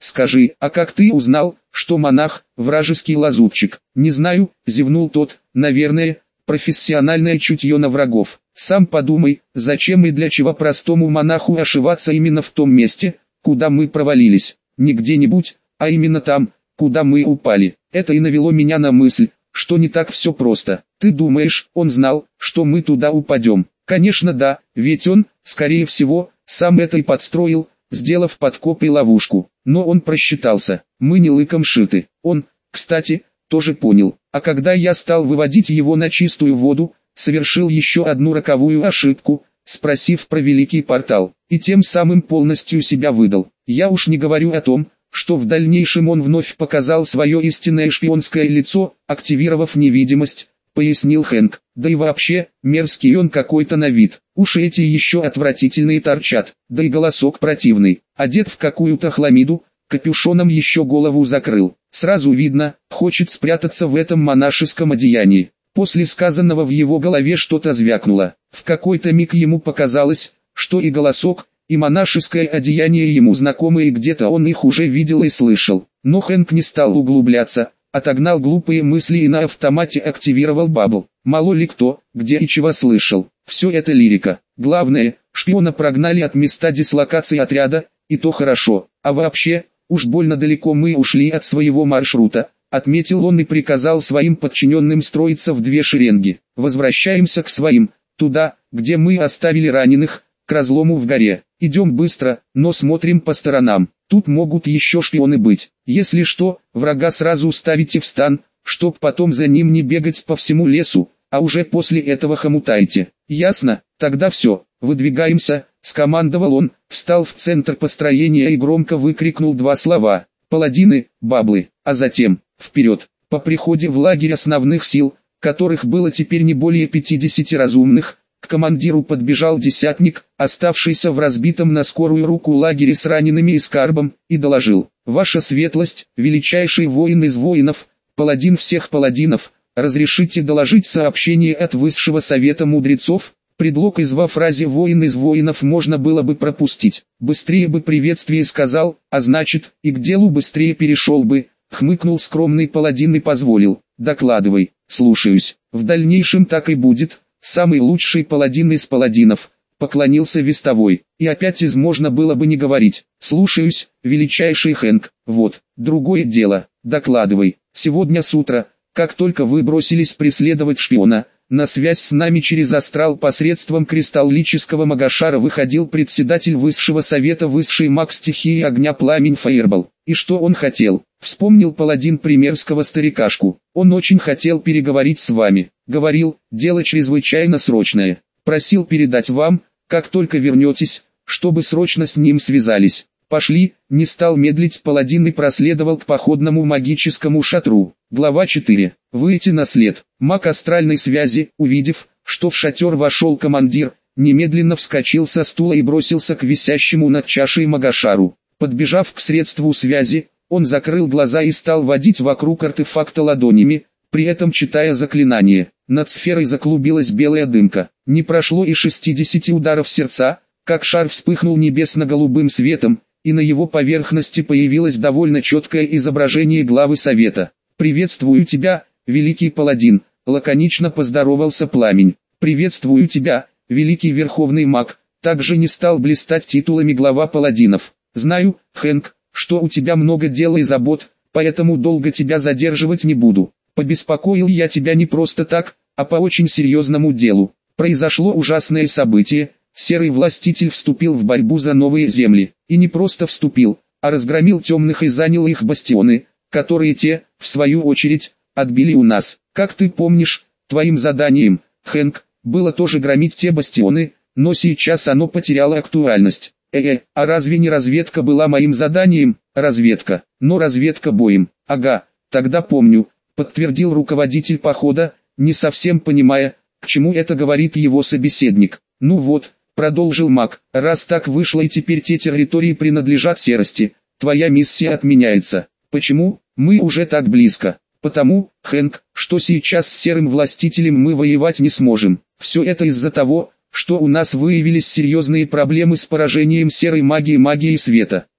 S1: Скажи, а как ты узнал, что монах – вражеский лазутчик? Не знаю, зевнул тот, наверное, профессиональное чутье на врагов. Сам подумай, зачем и для чего простому монаху ошиваться именно в том месте, куда мы провалились. Не где-нибудь, а именно там, куда мы упали. Это и навело меня на мысль, что не так все просто. Ты думаешь, он знал, что мы туда упадем? Конечно да, ведь он, скорее всего, сам это и подстроил, сделав подкоп и ловушку. Но он просчитался, мы не лыком шиты. Он, кстати, тоже понял. А когда я стал выводить его на чистую воду, совершил еще одну роковую ошибку, спросив про великий портал, и тем самым полностью себя выдал. Я уж не говорю о том, что в дальнейшем он вновь показал свое истинное шпионское лицо, активировав невидимость, пояснил Хэнк. Да и вообще, мерзкий он какой-то на вид. Уши эти еще отвратительные торчат, да и голосок противный. Одет в какую-то хламиду, капюшоном еще голову закрыл. Сразу видно, хочет спрятаться в этом монашеском одеянии. После сказанного в его голове что-то звякнуло. В какой-то миг ему показалось, что и голосок, и монашеское одеяние ему знакомы, и где-то он их уже видел и слышал. Но Хэнк не стал углубляться, отогнал глупые мысли и на автомате активировал бабл. Мало ли кто, где и чего слышал. Все это лирика. Главное, шпиона прогнали от места дислокации отряда, и то хорошо. А вообще, уж больно далеко мы ушли от своего маршрута, отметил он и приказал своим подчиненным строиться в две шеренги. Возвращаемся к своим, туда, где мы оставили раненых, к разлому в горе. Идем быстро, но смотрим по сторонам. Тут могут еще шпионы быть. Если что, врага сразу ставите в стан, чтоб потом за ним не бегать по всему лесу, а уже после этого хомутайте. Ясно? Тогда все, выдвигаемся, скомандовал он, встал в центр построения и громко выкрикнул два слова: паладины, баблы, а затем, вперед. По приходе в лагерь основных сил, которых было теперь не более пятидесяти разумных, к командиру подбежал десятник, оставшийся в разбитом на скорую руку лагере с ранеными и скарбом, и доложил: «Ваша светлость, величайший воин из воинов, паладин всех паладинов, разрешите доложить сообщение от Высшего Совета Мудрецов?» Предлог из во фразе «воин из воинов» можно было бы пропустить. Быстрее бы приветствие сказал, а значит, и к делу быстрее перешел бы, хмыкнул скромный паладин и позволил: «Докладывай, слушаюсь». В дальнейшем так и будет. Самый лучший паладин из паладинов, поклонился вестовой, и опять из можно было бы не говорить. Слушаюсь, величайший Хэнк. Вот, другое дело, докладывай. Сегодня с утра, как только вы бросились преследовать шпиона, на связь с нами через астрал посредством кристаллического магашара выходил председатель Высшего Совета, высший маг стихии огня пламень Фаербол. И что он хотел? Вспомнил паладин примерского старикашку. Он очень хотел переговорить с вами. Говорил, дело чрезвычайно срочное. Просил передать вам, как только вернетесь, чтобы срочно с ним связались. Пошли, не стал медлить паладин и проследовал к походному магическому шатру. Глава четыре. Выйти на след. Маг астральной связи, увидев, что в шатер вошел командир, немедленно вскочил со стула и бросился к висящему над чашей магашару. Подбежав к средству связи, он закрыл глаза и стал водить вокруг артефакта ладонями, при этом читая заклинание. Над сферой заклубилась белая дымка. Не прошло и шестидесяти ударов сердца, как шар вспыхнул небесно-голубым светом, и на его поверхности появилось довольно четкое изображение главы совета. «Приветствую тебя, великий паладин», — лаконично поздоровался пламень. «Приветствую тебя, великий верховный маг», — также не стал блистать титулами глава паладинов. «Знаю, Хэнк, что у тебя много дел и забот, поэтому долго тебя задерживать не буду. Побеспокоил я тебя не просто так, а по очень серьезному делу. Произошло ужасное событие. Серый властитель вступил в борьбу за новые земли. И не просто вступил, а разгромил темных и занял их бастионы, которые те, в свою очередь, отбили у нас. Как ты помнишь, твоим заданием, Хэнк, было тоже громить те бастионы, но сейчас оно потеряло актуальность. Э-э, а разве не разведка была моим заданием? Разведка, но разведка боем. Ага, тогда помню, подтвердил руководитель похода, не совсем понимая, к чему это говорит его собеседник. Ну вот, продолжил маг, раз так вышло и теперь те территории принадлежат серости, твоя миссия отменяется. Почему? Мы уже так близко. Потому, Хэнк, что сейчас с серым властителем мы воевать не сможем. Все это из-за того, что у нас выявились серьезные проблемы с поражением серой магии магией света.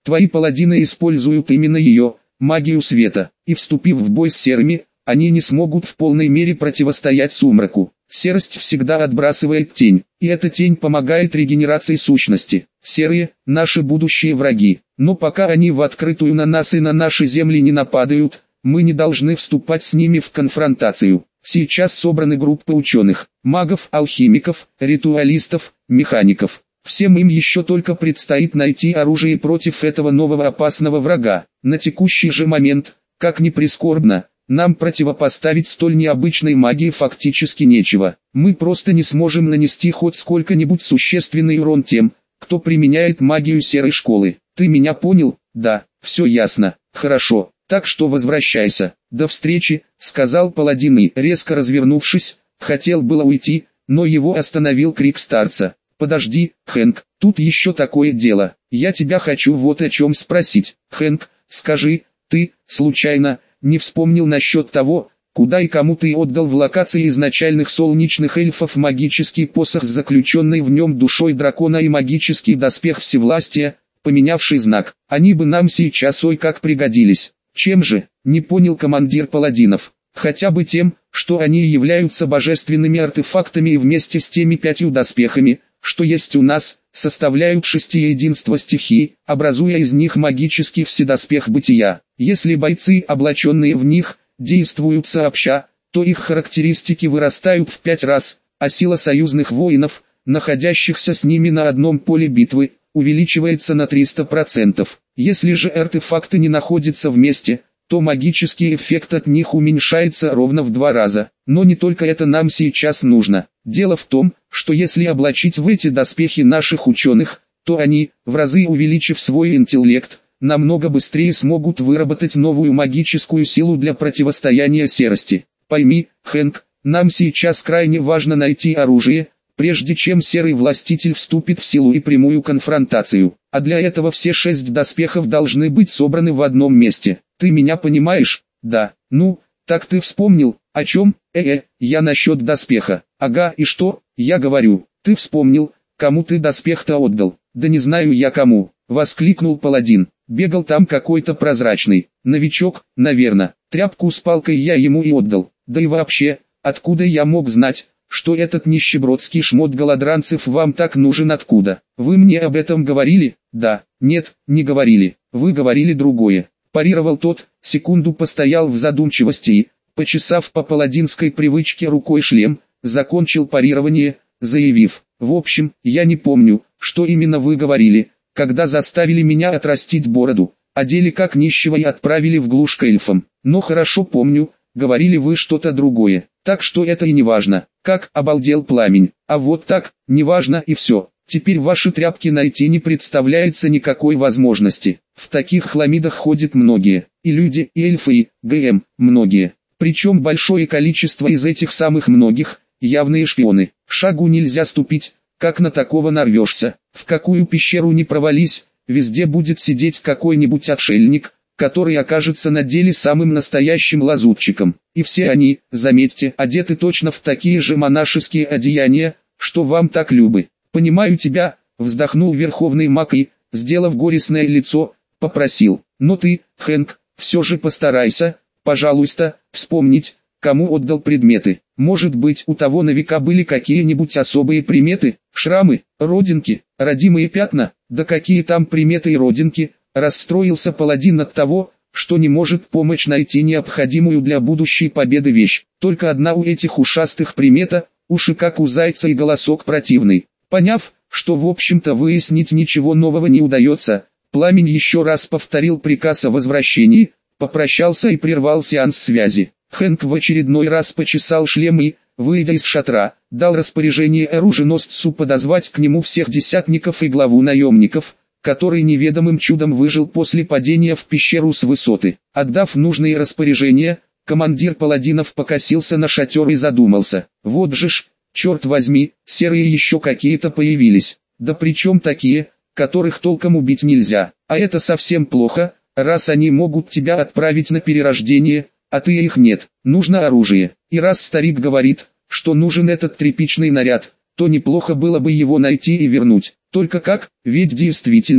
S1: Твои паладины используют именно ее, магию света, и вступив в бой с серыми, они не смогут в полной мере противостоять сумраку. Серость всегда отбрасывает тень, и эта тень помогает регенерации сущности. Серые – наши будущие враги, но пока они в открытую на нас и на наши земли не нападают, мы не должны вступать с ними в конфронтацию. Сейчас собраны группы ученых, магов, алхимиков, ритуалистов, механиков. Всем им еще только предстоит найти оружие против этого нового опасного врага. На текущий же момент, как ни прискорбно, нам противопоставить столь необычной магии фактически нечего. Мы просто не сможем нанести хоть сколько-нибудь существенный урон тем, кто применяет магию серой школы. Ты меня понял? Да, все ясно. Хорошо, так что возвращайся. До встречи, сказал паладин и, резко развернувшись, хотел было уйти, но его остановил крик старца. Подожди, Хэнк, тут еще такое дело. Я тебя хочу вот о чем спросить. Хэнк, скажи, ты, случайно, не вспомнил насчет того, куда и кому ты отдал в локации изначальных солнечных эльфов магический посох с заключенной в нем душой дракона и магический доспех всевластия, поменявший знак? Они бы нам сейчас ой как пригодились. Чем же, не понял командир паладинов. Хотя бы тем, что они являются божественными артефактами и вместе с теми пятью доспехами, что есть у нас, составляют шестиединство стихий, образуя из них магический вседоспех бытия. Если бойцы, облаченные в них, действуют сообща, то их характеристики вырастают в пять раз, а сила союзных воинов, находящихся с ними на одном поле битвы, увеличивается на триста процентов. Если же артефакты не находятся вместе, то магический эффект от них уменьшается ровно в два раза. Но не только это нам сейчас нужно. Дело в том, что если облачить в эти доспехи наших ученых, то они, в разы увеличив свой интеллект, намного быстрее смогут выработать новую магическую силу для противостояния серости. Пойми, Хэнк, нам сейчас крайне важно найти оружие, прежде чем серый властитель вступит в силу и прямую конфронтацию. А для этого все шесть доспехов должны быть собраны в одном месте. Ты меня понимаешь? Да. Ну, так ты вспомнил, о чем? Э-э, я насчет доспеха. Ага, и что? Я говорю, ты вспомнил, кому ты доспех-то отдал? Да не знаю я кому, воскликнул паладин. Бегал там какой-то прозрачный новичок, наверное. Тряпку с палкой я ему и отдал. Да и вообще, откуда я мог знать, что этот нищебродский шмот голодранцев вам так нужен? Откуда? Вы мне об этом говорили? Да. Нет, не говорили. Вы говорили другое. Парировал тот, секунду постоял в задумчивости и, почесав по паладинской привычке рукой шлем, закончил парирование, заявив: в общем, я не помню, что именно вы говорили, когда заставили меня отрастить бороду, одели как нищего и отправили в глушь к эльфам. Но хорошо помню, говорили вы что-то другое, так что это и не важно. Как обалдел пламень, а вот так, неважно и все. Теперь ваши тряпки найти не представляется никакой возможности. В таких хламидах ходят многие, и люди, и эльфы, и ГМ, многие. Причем большое количество из этих самых многих, явные шпионы. Шагу нельзя ступить, как на такого нарвешься. В какую пещеру не провались, везде будет сидеть какой-нибудь отшельник, который окажется на деле самым настоящим лазутчиком. И все они, заметьте, одеты точно в такие же монашеские одеяния, что вам так любы. «Понимаю тебя», — вздохнул верховный маг и, сделав горестное лицо, попросил: «но ты, Хэнк, все же постарайся, пожалуйста, вспомнить, кому отдал предметы. Может быть, у того новика были какие-нибудь особые приметы, шрамы, родинки, родимые пятна? Да какие там приметы и родинки?» Расстроился паладин от того, что не может помочь найти необходимую для будущей победы вещь. Только одна у этих ушастых примета, уши как у зайца и голосок противный. Поняв, что в общем-то выяснить ничего нового не удается, Пламень еще раз повторил приказ о возвращении, попрощался и прервал сеанс связи. Хэнк в очередной раз почесал шлем и, выйдя из шатра, дал распоряжение оруженосцу подозвать к нему всех десятников и главу наемников, который неведомым чудом выжил после падения в пещеру с высоты. Отдав нужные распоряжения, командир паладинов покосился на шатер и задумался. Вот же ж, черт возьми, серые еще какие-то появились. Да причем такие, которых толком убить нельзя. А это совсем плохо, раз они могут тебя отправить на перерождение, а ты их нет. Нужно оружие. И раз старик говорит, что нужен этот тряпичный наряд, то неплохо было бы его найти и вернуть. Только как? Ведь действительно,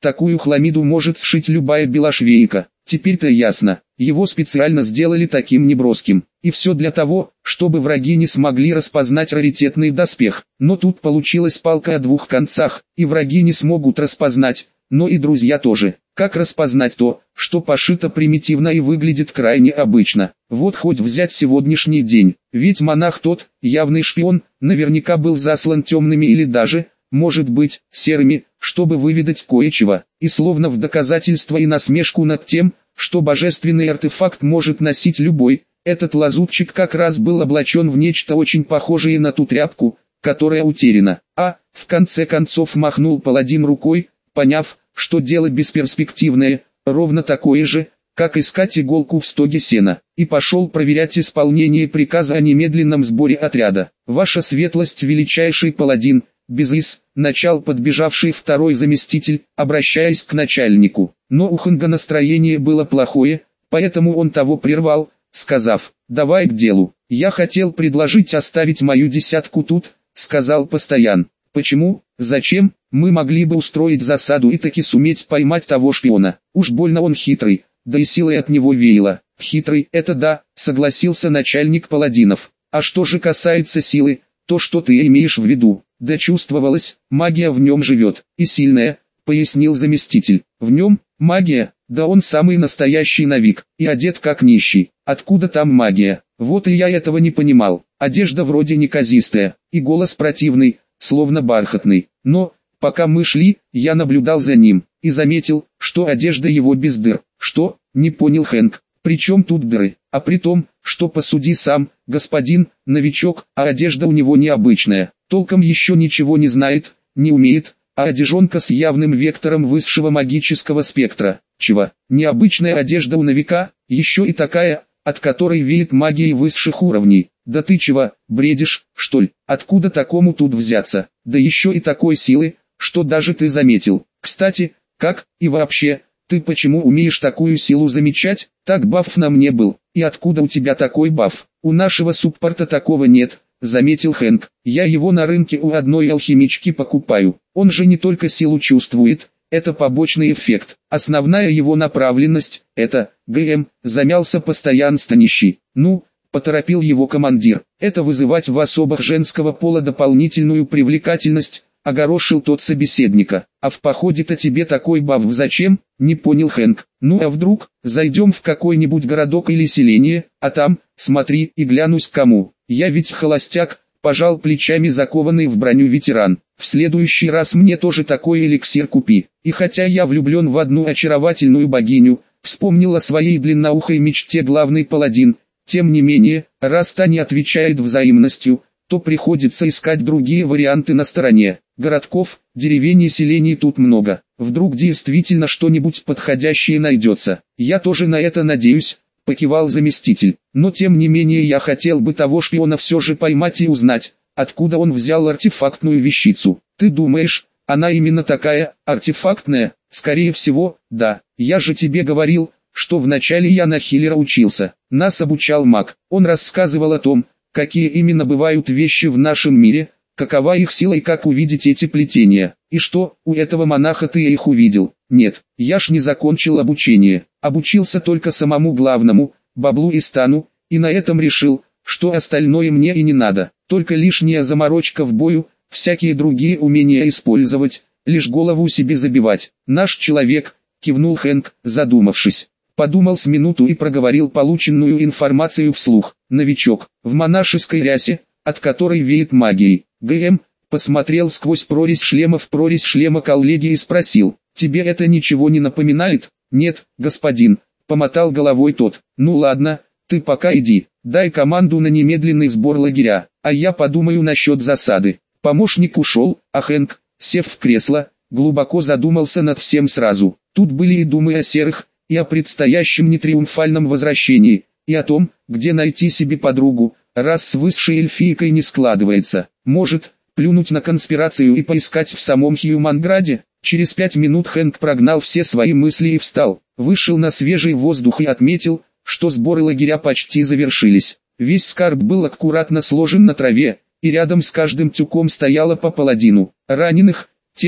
S1: Такую хламиду может сшить любая белошвейка. Теперь-то ясно, его специально сделали таким неброским. И все для того, чтобы враги не смогли распознать раритетный доспех. Но тут получилась палка о двух концах, и враги не смогут распознать, но и друзья тоже. Как распознать то, что пошито примитивно и выглядит крайне обычно? Вот хоть взять сегодняшний день, ведь монах тот, явный шпион, наверняка был заслан темными или даже, может быть, серыми, чтобы выведать кое-чего, и словно в доказательство и насмешку над тем, что божественный артефакт может носить любой, этот лазутчик как раз был облачен в нечто очень похожее на ту тряпку, которая утеряна. А, в конце концов махнул паладин рукой, поняв, что дело бесперспективное, ровно такое же, как искать иголку в стоге сена, и пошел проверять исполнение приказа о немедленном сборе отряда. «Ваша светлость, величайший паладин», без «ис», начал подбежавший второй заместитель, обращаясь к начальнику. Но у Хэнга настроение было плохое, поэтому он того прервал, сказав: «Давай к делу. Я хотел предложить оставить мою десятку тут», — сказал Постоян. «Почему? Зачем? Мы могли бы устроить засаду и таки суметь поймать того шпиона. Уж больно он хитрый, да и силой от него веяло». «Хитрый, это да», — согласился начальник паладинов. «А что же касается силы, то что ты имеешь в виду?» «Да чувствовалось, магия в нем живет, и сильная», — пояснил заместитель. «В нем? Магия? Да он самый настоящий навик, и одет как нищий. Откуда там магия? Вот и я этого не понимал. Одежда вроде неказистая, и голос противный, словно бархатный. Но, пока мы шли, я наблюдал за ним, и заметил, что одежда его без дыр». «Что?» — не понял Хэнк. «При чем тут дыры? А при том, что посуди сам, господин, новичок, а одежда у него необычная. Толком еще ничего не знает, не умеет, а одежонка с явным вектором высшего магического спектра. Чего? Необычная одежда у новика, еще и такая, от которой веет магией высших уровней. Да ты чего, бредишь, что ли? Откуда такому тут взяться? Да еще и такой силы, что даже ты заметил. Кстати, как, и вообще, ты почему умеешь такую силу замечать? Так баф на мне был. И откуда у тебя такой баф? У нашего суппорта такого нет», — заметил Хэнк. «Я его на рынке у одной алхимички покупаю. Он же не только силу чувствует, это побочный эффект. Основная его направленность — это ГМ», — замялся постоянство нищий. «Ну», — поторопил его командир, — «это вызывать в особах женского пола дополнительную привлекательность», — огорошил тот собеседника. «А в походе-то тебе такой баф зачем?» — не понял Хэнк. «Ну а вдруг, зайдем в какой-нибудь городок или селение, а там, смотри, и глянусь кому. Я ведь холостяк», — пожал плечами закованный в броню ветеран. «В следующий раз мне тоже такой эликсир купи». И хотя я влюблен в одну очаровательную богиню, вспомнил о своей длинноухой мечте главный паладин, тем не менее, раз та не отвечает взаимностью, то приходится искать другие варианты на стороне. Городков, деревень и селений тут много. Вдруг действительно что-нибудь подходящее найдется. «Я тоже на это надеюсь», — покивал заместитель. «Но тем не менее я хотел бы того шпиона все же поймать и узнать, откуда он взял артефактную вещицу». «Ты думаешь, она именно такая, артефактная?» «Скорее всего, да. Я же тебе говорил, что вначале я на хиллера учился. Нас обучал маг. Он рассказывал о том, какие именно бывают вещи в нашем мире, какова их сила и как увидеть эти плетения. И что, у этого монаха ты их увидел?» «Нет, я ж не закончил обучение. Обучился только самому главному, баблу и стану, и на этом решил, что остальное мне и не надо. Только лишняя заморочка в бою, всякие другие умения использовать, лишь голову себе забивать. Наш человек», — кивнул Хэнк, задумавшись. Подумал с минуту и проговорил полученную информацию вслух. «Новичок, в монашеской рясе, от которой веет магией». ГМ посмотрел сквозь прорезь шлема в прорезь шлема коллеги и спросил: «Тебе это ничего не напоминает?» «Нет, господин», — помотал головой тот. «Ну ладно, ты пока иди, дай команду на немедленный сбор лагеря, а я подумаю насчет засады». Помощник ушел, а Хэнк, сев в кресло, глубоко задумался над всем сразу. Тут были и думы о серых, и о предстоящем нетриумфальном возвращении, и о том, где найти себе подругу, раз с высшей эльфийкой не складывается. Может, плюнуть на конспирацию и поискать в самом Хьюманграде? Через пять минут Хэнк прогнал все свои мысли и встал, вышел на свежий воздух и отметил, что сборы лагеря почти завершились. Весь скарб был аккуратно сложен на траве, и рядом с каждым тюком стояло по паладину. Раненых, тех,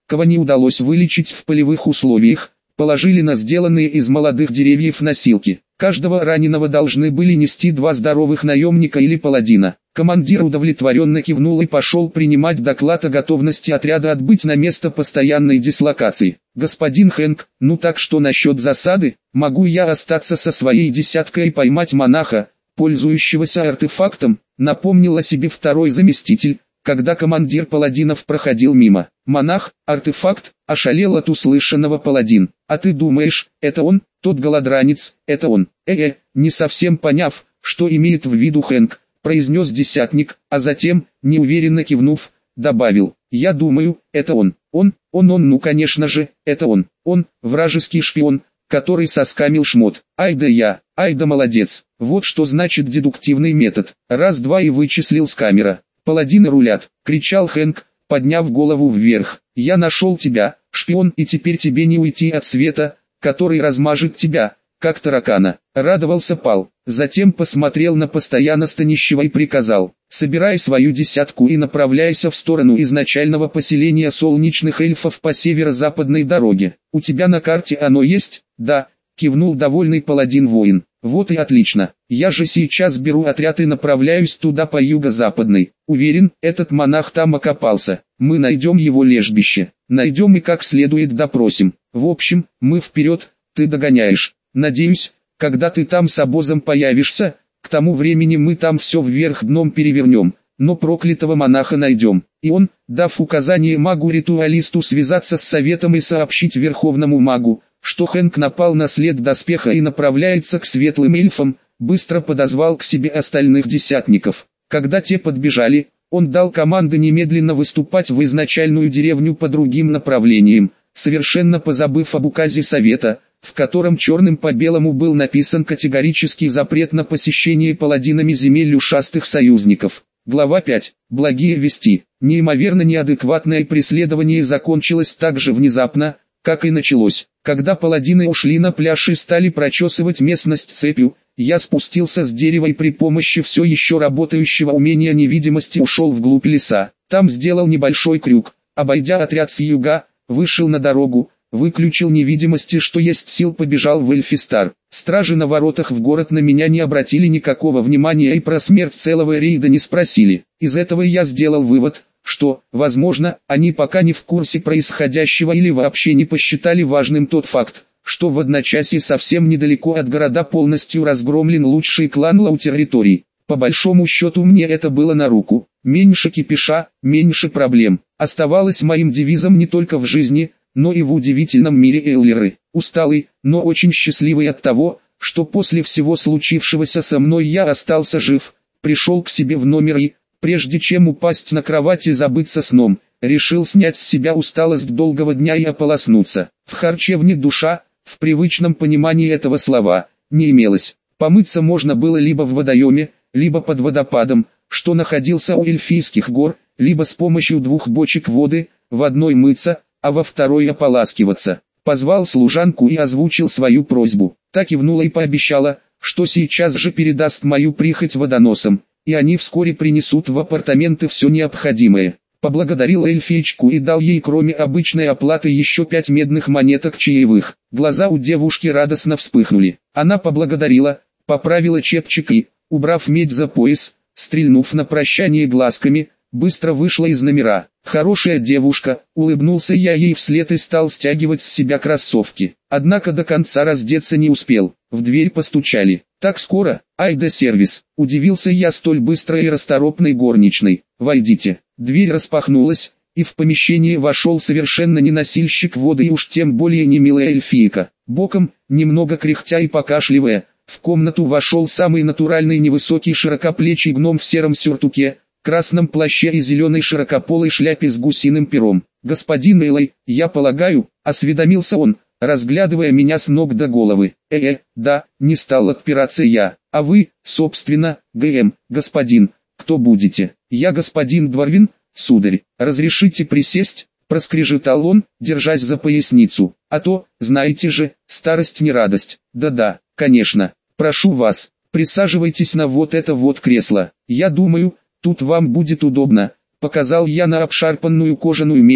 S1: кого не удалось вылечить в полевых условиях, положили на сделанные из молодых деревьев носилки. Каждого раненого должны были нести два здоровых наемника или паладина. Командир удовлетворенно кивнул и пошел принимать доклад о готовности отряда отбыть на место постоянной дислокации. «Господин Хэнк, ну так что насчет засады? Могу я остаться со своей десяткой и поймать монаха, пользующегося артефактом?» Напомнил о себе второй заместитель, когда командир паладинов проходил мимо. «Монах, артефакт», ошалел от услышанного паладин. «А ты думаешь, это он, тот голодранец, это он?» «Э-э», не совсем поняв, что имеет в виду Хэнк, произнес десятник, а затем, неуверенно кивнув, добавил: «Я думаю, это он, он, он, он, ну конечно же, это он, он, вражеский шпион, который соскамил шмот. Ай да я, ай да молодец, вот что значит дедуктивный метод, раз-два и вычислил с камера». «Паладины рулят», — кричал Хэнк, подняв голову вверх. «Я нашел тебя, шпион, и теперь тебе не уйти от света, который размажет тебя, как таракана». Радовался Пал, затем посмотрел на постоянно стонущего и приказал: «Собирай свою десятку и направляйся в сторону изначального поселения солнечных эльфов по северо-западной дороге. У тебя на карте оно есть?» «Да», — кивнул довольный паладин-воин. «Вот и отлично. Я же сейчас беру отряд и направляюсь туда по юго-западной. Уверен, этот монах там окопался. Мы найдем его лежбище. Найдем и как следует допросим. В общем, мы вперед, ты догоняешь. Надеюсь, когда ты там с обозом появишься, к тому времени мы там все вверх дном перевернем, но проклятого монаха найдем». И он, дав указание магу-ритуалисту связаться с советом и сообщить верховному магу, что Хэнк напал на след доспеха и направляется к светлым эльфам, быстро подозвал к себе остальных десятников. Когда те подбежали, он дал команды немедленно выступать в изначальную деревню по другим направлениям, совершенно позабыв об указе совета, в котором черным по белому был написан категорический запрет на посещение паладинами земель ушастых союзников. Глава пять. Благие вести. Неимоверно неадекватное преследование закончилось так же внезапно, как и началось. Когда паладины ушли на пляж и стали прочесывать местность цепью, я спустился с дерева и при помощи все еще работающего умения невидимости ушел вглубь леса. Там сделал небольшой крюк, обойдя отряд с юга, вышел на дорогу, выключил невидимости, что есть сил, побежал в Эльфистар. Стражи на воротах в город на меня не обратили никакого внимания и про смерть целого рейда не спросили. Из этого я сделал вывод, что, возможно, они пока не в курсе происходящего или вообще не посчитали важным тот факт, что в одночасье совсем недалеко от города полностью разгромлен лучший клан Лау-территорий. По большому счету мне это было на руку. Меньше кипиша, меньше проблем. Оставалось моим девизом не только в жизни, но и в удивительном мире Эллеры. Усталый, но очень счастливый от того, что после всего случившегося со мной я остался жив, пришел к себе в номер и, прежде чем упасть на кровать и забыться сном, решил снять с себя усталость долгого дня и ополоснуться. В харчевне душа, в привычном понимании этого слова, не имелось. Помыться можно было либо в водоеме, либо под водопадом, что находился у Эльфийских гор, либо с помощью двух бочек воды, в одной мыться, а во второй ополаскиваться. Позвал служанку и озвучил свою просьбу. Та кивнула и пообещала, что сейчас же передаст мою прихоть водоносам, и они вскоре принесут в апартаменты все необходимое. Поблагодарил эльфиечку и дал ей кроме обычной оплаты еще пять медных монеток чаевых. Глаза у девушки радостно вспыхнули. Она поблагодарила, поправила чепчик и, убрав медь за пояс, стрельнув на прощание глазками, быстро вышла из номера. «Хорошая девушка», — улыбнулся я ей вслед и стал стягивать с себя кроссовки. Однако до конца раздеться не успел. В дверь постучали. «Так скоро? Ай да сервис!» — удивился я столь быстрой и расторопной горничной. «Войдите». Дверь распахнулась, и в помещение вошел совершенно не носильщик воды и уж тем более не милая эльфийка. Боком, немного кряхтя и покашливая, в комнату вошел самый натуральный невысокий широкоплечий гном в сером сюртуке, красном плаще и зеленой широкополой шляпе с гусиным пером. «Господин Элай, я полагаю», — осведомился он, разглядывая меня с ног до головы. «Э-э, да», — не стал отпираться я. «А вы, собственно, ГМ, господин, кто будете?» «Я господин Дворвин, сударь. Разрешите присесть?» — проскрежетал он, держась за поясницу. «А то, знаете же, старость не радость». «Да-да, конечно. Прошу вас, присаживайтесь на вот это вот кресло. Я думаю, тут вам будет удобно», — показал я на обшарпанную кожаную мебель,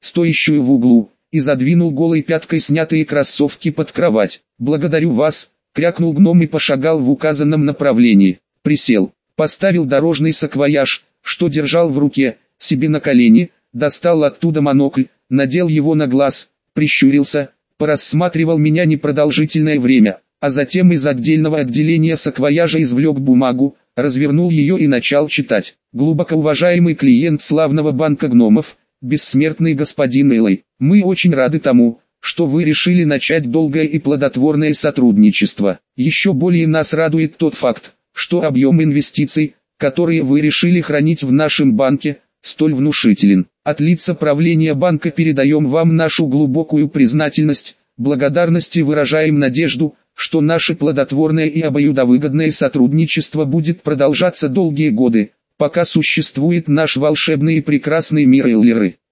S1: стоящую в углу, и задвинул голой пяткой снятые кроссовки под кровать. «Благодарю вас», — крякнул гном и пошагал в указанном направлении. Присел, поставил дорожный саквояж, что держал в руке, себе на колени, достал оттуда монокль, надел его на глаз, прищурился, порассматривал меня непродолжительное время, а затем из отдельного отделения саквояжа извлек бумагу, развернул ее и начал читать. «Глубоко уважаемый клиент славного банка гномов, бессмертный господин Элой, мы очень рады тому, что вы решили начать долгое и плодотворное сотрудничество. Еще более нас радует тот факт, что объем инвестиций, которые вы решили хранить в нашем банке, столь внушителен. От лица правления банка передаем вам нашу глубокую признательность, благодарность и выражаем надежду, что наше плодотворное и обоюдовыгодное сотрудничество будет продолжаться долгие годы, пока существует наш волшебный и прекрасный мир Эллиры.